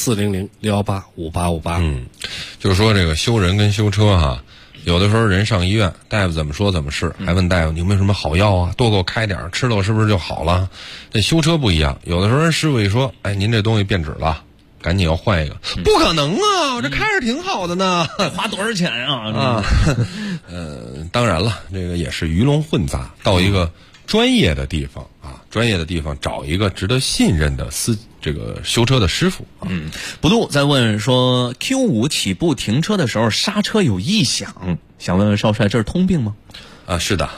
400-618-5858。 就是说这个修人跟修车哈，有的时候人上医院，大夫怎么说怎么是，还问大夫你有没有什么好药啊，多给我开点，吃了是不是就好了？这修车不一样，有的时候人师傅一说，哎，您这东西变质了，赶紧要换一个。不可能啊，我这开着挺好的呢， 花多少钱啊？ 当然了，这个也是鱼龙混杂，到一个专业的地方啊，专业的地方找一个值得信任的这个修车的师傅啊。 不度在问说 Q5 起步停车的时候刹车有异响，想问问少帅，这是通病吗？ 是的。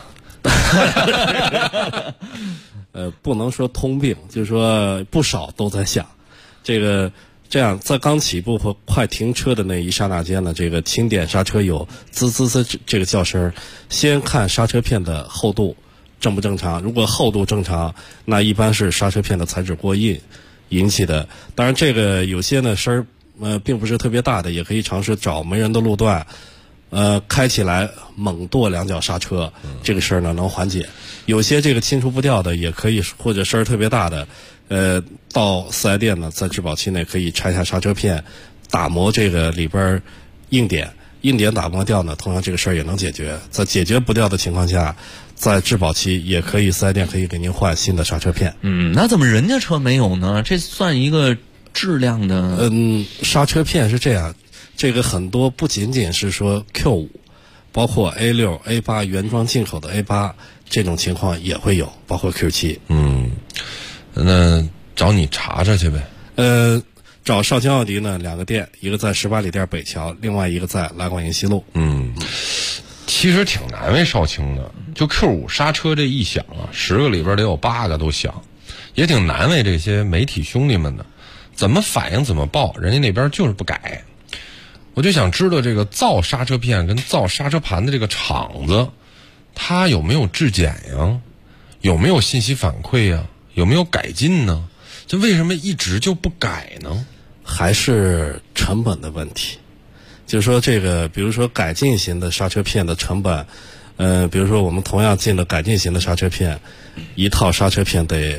不能说通病，就是说不少都在想这样，在刚起步和快停车的那一刹那间呢，这个轻点刹车有滋滋滋这个叫声，先看刹车片的厚度正不正常。如果厚度正常，那一般是刹车片的材质过硬引起的。当然这个有些呢声并不是特别大的，也可以尝试找没人的路段，开起来猛跺2脚刹车，这个声儿呢能缓解。有些这个清除不掉的也可以，或者声儿特别大的，到4S店呢，在质保期内可以拆下刹车片，打磨这个里边硬点打磨掉呢，同样这个事儿也能解决。在解决不掉的情况下，在质保期也可以4S店可以给您换新的刹车片。 那怎么人家车没有呢？这算一个质量的。 刹车片是这样，这个很多不仅仅是说 Q5， 包括 A6、A8 原装进口的 A8 这种情况也会有，包括 Q7。 那找你查查去呗。 找绍兴奥迪呢2个店，一个在18里店北桥，另外一个在来广营西路。 其实挺难为少卿的，就 Q5 刹车这一响啊，10个里边得有8个都响，也挺难为这些媒体兄弟们的。怎么反应怎么报，人家那边就是不改。我就想知道这个造刹车片跟造刹车盘的这个厂子，它有没有质检呀？有没有信息反馈呀？有没有改进呢？这为什么一直就不改呢？ 还是成本的问题。就是说这个，比如说改进型的刹车片的成本，比如说我们同样进的改进型的刹车片，一套刹车片得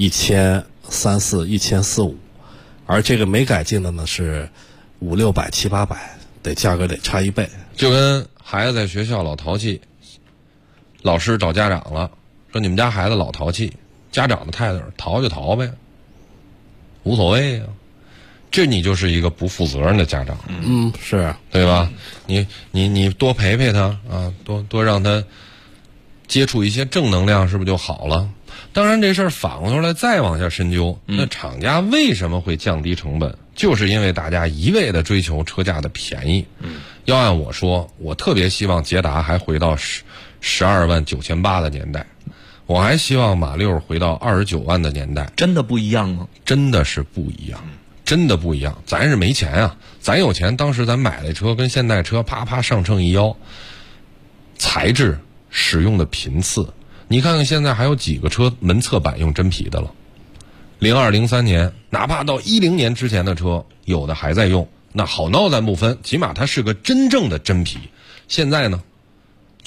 1300、1400、而这个没改进的呢是500、600、700、800，得价格得差1倍。 就跟孩子在学校老淘气，老师找家长了，说你们家孩子老淘气，家长的态度淘就淘呗，无所谓啊。这你就是一个不负责任的家长。 是， 对吧？你多陪陪他啊，多让他接触一些正能量，是不是就好了？当然这事儿反过头来再往下深究，那厂家为什么会降低成本？就是因为大家一味的追求车价的便宜。要按我说，我特别希望捷达还回到129800的年代，我还希望马六回到29万的年代。 真的不一样吗？ 真的是不一样，真的不一样。咱是没钱啊，咱有钱，当时咱买了车跟现代车啪啪上秤一腰，材质使用的频次，你看看现在还有几个车门侧板用真皮的了？02、03年，哪怕到10年之前的车，有的还在用，那好孬咱不分，起码它是个真正的真皮。现在呢，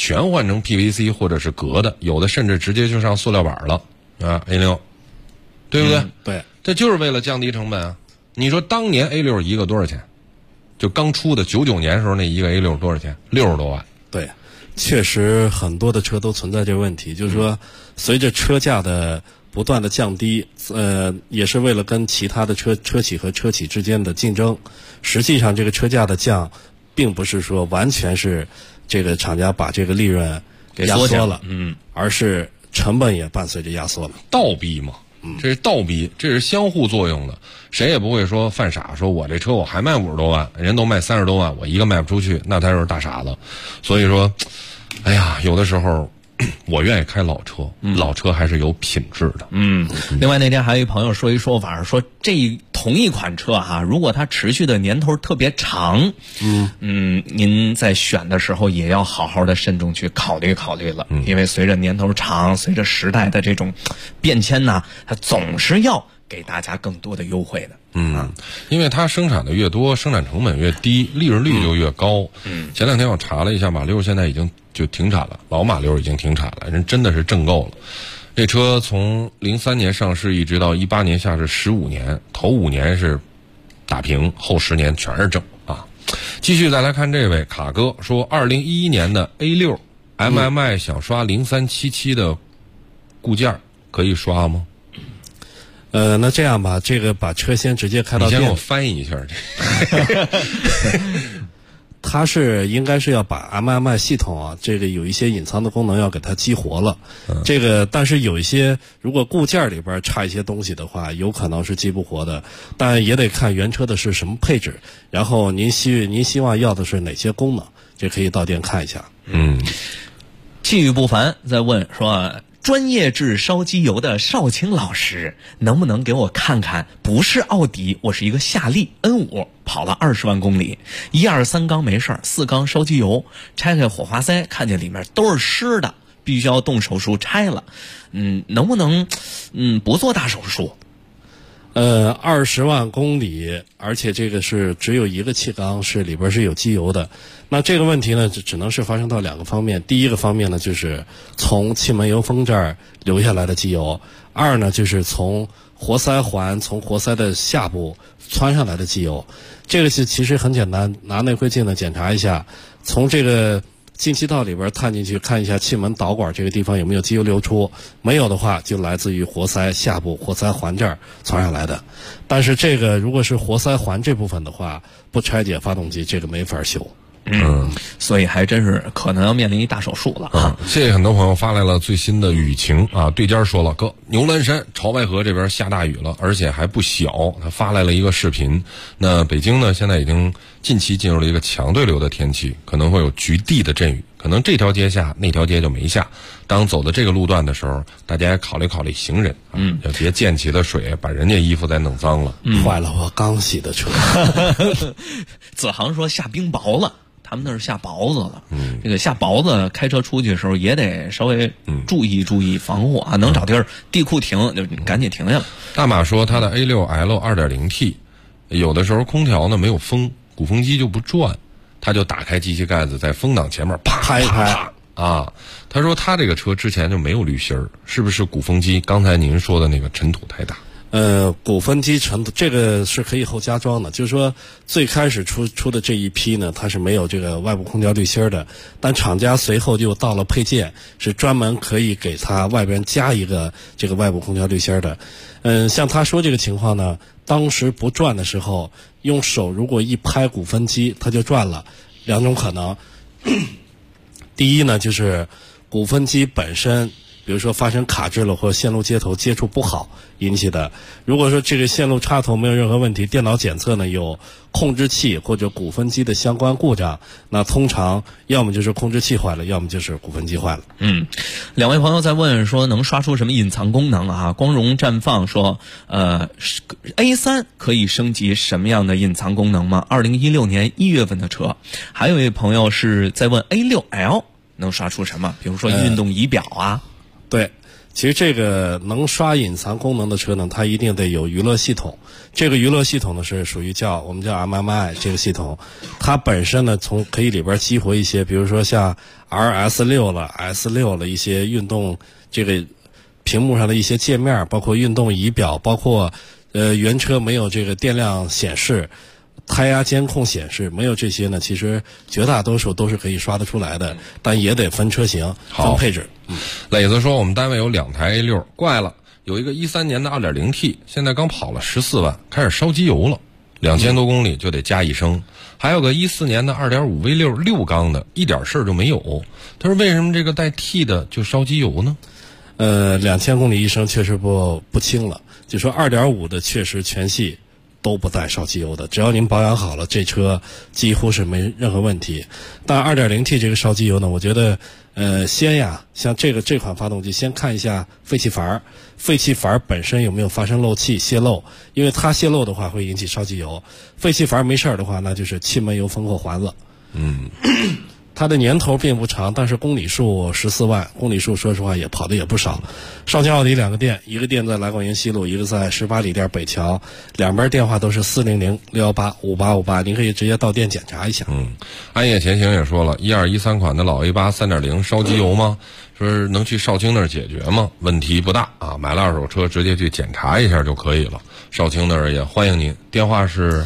全换成 PVC 或者是铬的，有的甚至直接就上塑料板了啊 A6， 对不对？ 对， 这就是为了降低成本啊。你说当年 A6 一个多少钱？就刚出的99年的时候那一个 A6 多少钱？60多万。 对，确实很多的车都存在这个问题，就是说随着车价的不断的降低，也是为了跟其他的车企和车企之间的竞争。实际上这个车价的降并不是说完全是这个厂家把这个利润给压缩了，而是成本也伴随着压缩了， 倒逼嘛。这是倒逼，这是相互作用的，谁也不会说犯傻，说我这车我还卖50多万，人都卖30多万，我一个卖不出去，那他就是大傻子。所以说，哎呀，有的时候我愿意开老车，老车还是有品质的。 另外那天还有一朋友说一说法，说这同一款车哈，如果它持续的年头特别长，您在选的时候也要好好的慎重去考虑考虑了，因为随着年头长，随着时代的这种变迁呢，它总是要给大家更多的优惠的。 因为它生产的越多，生产成本越低，利润率就越高。前两天我查了一下，马六现在已经就停产了，老马六已经停产了，人真的是挣够了。这车从03年上市一直到18年下市15年，头5年是打平，后10年全是挣啊。继续再来看这位卡哥说，2011年的 A6 MMI 想刷0377的固件可以刷吗？ 那这样吧，这个把车先直接开到店。 你先给我翻译一下这。 它是应该是要把 MMI 系统啊，这个有一些隐藏的功能要给它激活了。这个但是有一些如果固件里边差一些东西的话，有可能是激不活的，但也得看原车的是什么配置，然后您希望要的是哪些功能，这可以到店看一下。 气宇不凡在问说，专业制烧机油的少卿老师，能不能给我看看？不是奥迪，我是一个夏利 N5，跑了20万公里，1、2、3缸没事，4缸烧机油，拆开火花塞，看见里面都是湿的，必须要动手术拆了。能不能不做大手术 ？20万公里，而且这个是只有一个气缸，是里边是有机油的。那这个问题呢，只能是发生到2个方面。第一个方面呢，就是从气门油封这儿流下来的机油；2呢，就是从活塞环、从活塞的下部窜上来的机油。这个是其实很简单，拿内窥镜呢检查一下，从这个进气道里边探进去看一下气门导管这个地方有没有机油流出，没有的话就来自于活塞下部活塞环这儿传上来的。但是这个如果是活塞环这部分的话，不拆解发动机这个没法修。 所以还真是可能要面临一大手术了啊！ 谢谢很多朋友发来了最新的雨情啊。对家说了，哥，牛栏山潮白河这边下大雨了，而且还不小。他发来了一个视频。那北京呢，现在已经近期进入了一个强对流的天气，可能会有局地的阵雨，可能这条街下，那条街就没下。当走的这个路段的时候，大家也考虑考虑行人，也别溅起的水把人家衣服再弄脏了。 坏了我刚洗的车。 子航说下冰雹了。他们那是下雹子了，这个下雹子开车出去的时候也得稍微注意注意防护啊，能找地儿地库停就赶紧停下了。 大马说他的 A6L 2.0T 有的时候空调呢没有风，鼓风机就不转，他就打开机器盖子，在风挡前面啪一拍啊。他说他这个车之前就没有滤芯儿，是不是鼓风机刚才您说的那个尘土太大？ 鼓风机尘土这个是可以后加装的，就是说最开始出的这一批呢，它是没有这个外部空调滤芯的，但厂家随后就到了配件，是专门可以给它外边加一个这个外部空调滤芯的。像他说这个情况呢，当时不转的时候，用手如果一拍鼓风机，它就转了。2种可能，第一呢，就是鼓风机本身。比如说发生卡滞了或者线路接头接触不好引起的。如果说这个线路插头没有任何问题，电脑检测呢有控制器或者鼓风机的相关故障，那通常要么就是控制器坏了，要么就是鼓风机坏了。 2位朋友在问说能刷出什么隐藏功能啊？光荣绽放说A3 可以升级什么样的隐藏功能吗？2016年1月份的车。还有一位朋友是在问 A6L 能刷出什么？比如说运动仪表啊。 对， 其实这个能刷隐藏功能的车呢，它一定得有娱乐系统。这个娱乐系统呢是属于我们叫 MMI 这个系统，它本身呢可以里边激活一些，比如说像 RS6 了 S6 了一些运动这个屏幕上的一些界面，包括运动仪表，包括原车没有这个电量显示、胎压监控显示，没有这些呢，其实绝大多数都是可以刷得出来的，但也得分车型、分配置。 磊子说我们单位有2台 A6， 怪了，有一个13年的 2.0T， 现在刚跑了14万，开始烧机油了，2000多公里就得加1升。还有个14年的 2.5 V6 6缸的，一点事儿就没有。他说为什么这个带 T 的就烧机油呢 ？2000公里1升确实不轻了，就说2.5的确实全系都不带烧机油的，只要您保养好了，这车几乎是没任何问题。但 2.0T 这个烧机油呢，我觉得像这款发动机先看一下废气阀本身有没有发生漏气泄漏，因为它泄漏的话会引起烧机油，废气阀没事的话那就是气门油封口环子。它的年头并不长，但是公里数14万，公里数说实话也跑的也不少。绍兴奥迪2个店，一个店在来广营西路，一个在18里店北桥，两边电话都是400-618-5858，您可以直接到店检查一下。 暗夜前行也说了，1213款的老 A8 3.0 烧机油吗？说能去少卿那儿解决吗？问题不大啊，买了二手车直接去检查一下就可以了。少卿那儿也欢迎您，电话是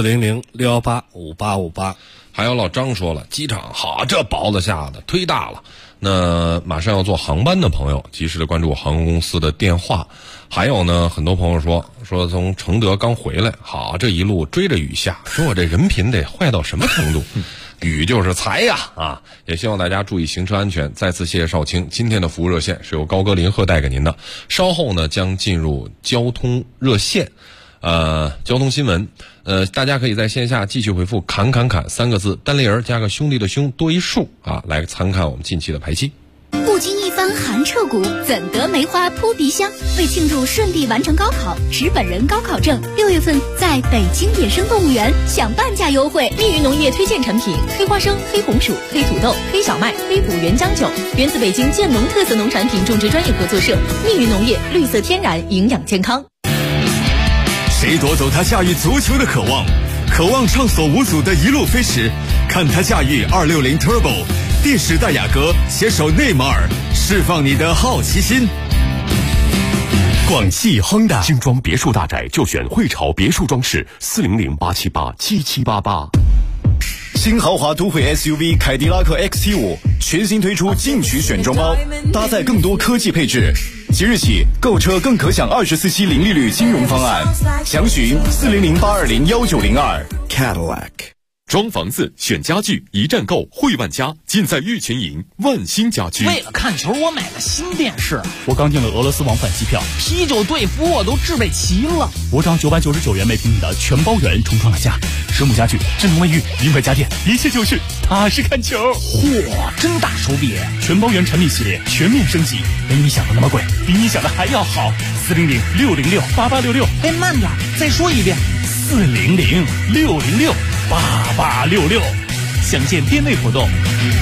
400-618-5858。 还有老张说了，机场好，这包子下的忒大了。那马上要坐航班的朋友，及时的关注航空公司的电话。还有呢，很多朋友说从承德刚回来，好，这一路追着雨下，说我这人品得坏到什么程度？雨就是财呀啊！也希望大家注意行车安全。再次谢谢少卿，今天的服务热线是由高歌林鹤带给您的。稍后呢将进入交通热线。交通新闻，大家可以在线下继续回复砍3个字，单立人加个兄弟的兄多一竖啊，来参看我们近期的排期。 不经一番寒彻骨，怎得梅花扑鼻香？为庆祝顺利完成高考，持本人高考证，6月份在北京野生动物园享半价优惠。 密云农业推荐产品：黑花生、黑红薯、黑土豆、黑小麦、黑虎原浆酒，源自北京建农特色农产品种植专业合作社。密云农业，绿色天然，营养健康。 谁夺走他驾驭足球的渴望？渴望畅所无阻的一路飞驰，看他驾驭260 Turbo， 第10代雅阁携手内马尔，释放你的好奇心。 广汽Honda精装别墅大宅就选汇潮别墅装饰，400-878-7788。 新豪华都会 SUV 凯迪拉克 XT5 全新推出进取选装包，搭载更多科技配置。即日起购车更可享24期零利率金融方案，详询400-820-1902。 Cadillac。装房子选家具，一站购汇万家，尽在玉群营万兴家居。 为了看球，我买了新电视，我刚订了俄罗斯往返机票，啤酒队服我都置备齐了。我找999元每平米的全包圆重创了价，实木家具、智能卫浴、零块家电，一切就是踏实看球。嚯，真大手笔！全包圆产品系列全面升级，没你想的那么贵，比你想的还要好。400-606-8866。哎，慢点，再说一遍。400-606-8866，详见店内活动。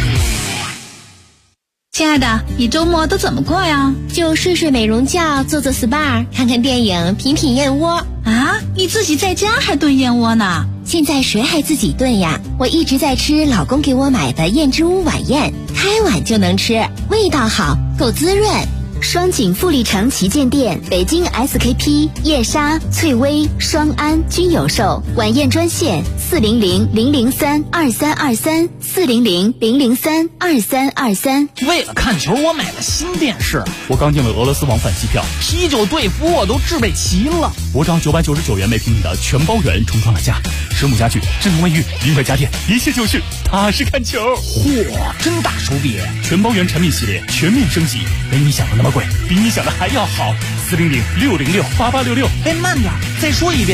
亲爱的，你周末都怎么过呀？ 就睡睡美容觉，做做 SPA， 看看电影，品品燕窝。 啊，你自己在家还炖燕窝呢？ 现在谁还自己炖呀？我一直在吃老公给我买的燕之屋晚宴，开碗就能吃，味道好，够滋润。双井富力城旗舰店、北京 SKP、叶莎、翠微、双安均有售。晚宴专线400-003-2323 400-003-2323。 为了看球，我买了新电视，我刚订了俄罗斯往返机票，啤酒队服我都置备齐了。我找999元每平米的全包圆重创了价，实木家具、智能卫浴、零块家电，一切就是踏实看球。嚯，真大手笔！全包圆产品系列全面升级，没你想的那么贵，比你想的还要好。400-606-8866。哎，慢点，再说一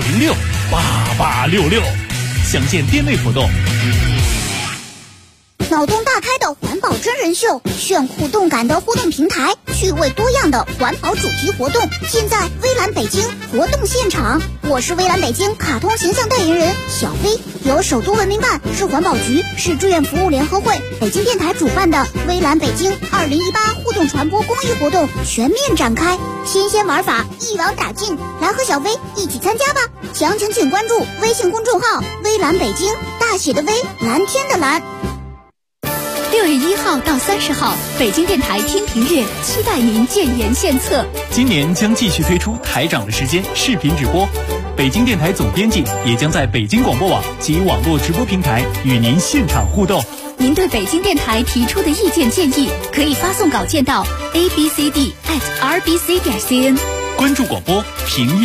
遍。400-606-8866。详见店内活动。 脑洞大开的环保真人秀，炫酷动感的互动平台，趣味多样的环保主题活动，尽在微蓝北京活动现场。我是微蓝北京卡通形象代言人小飞，由首都文明办、市环保局、市志愿服务联合会、北京电台主办的微蓝北京2018互动传播公益活动全面展开，新鲜玩法一网打尽，来和小飞一起参加吧！详情请关注微信公众号微蓝北京，大写的微，蓝天的蓝。 6月1号到30号，北京电台听评日，期待您建言献策。 今年将继续推出台长的时间视频直播，北京电台总编辑也将在北京广播网及网络直播平台与您现场互动。 您对北京电台提出的意见建议，可以发送稿件到 abcd@rbc.cn。 关注广播，评议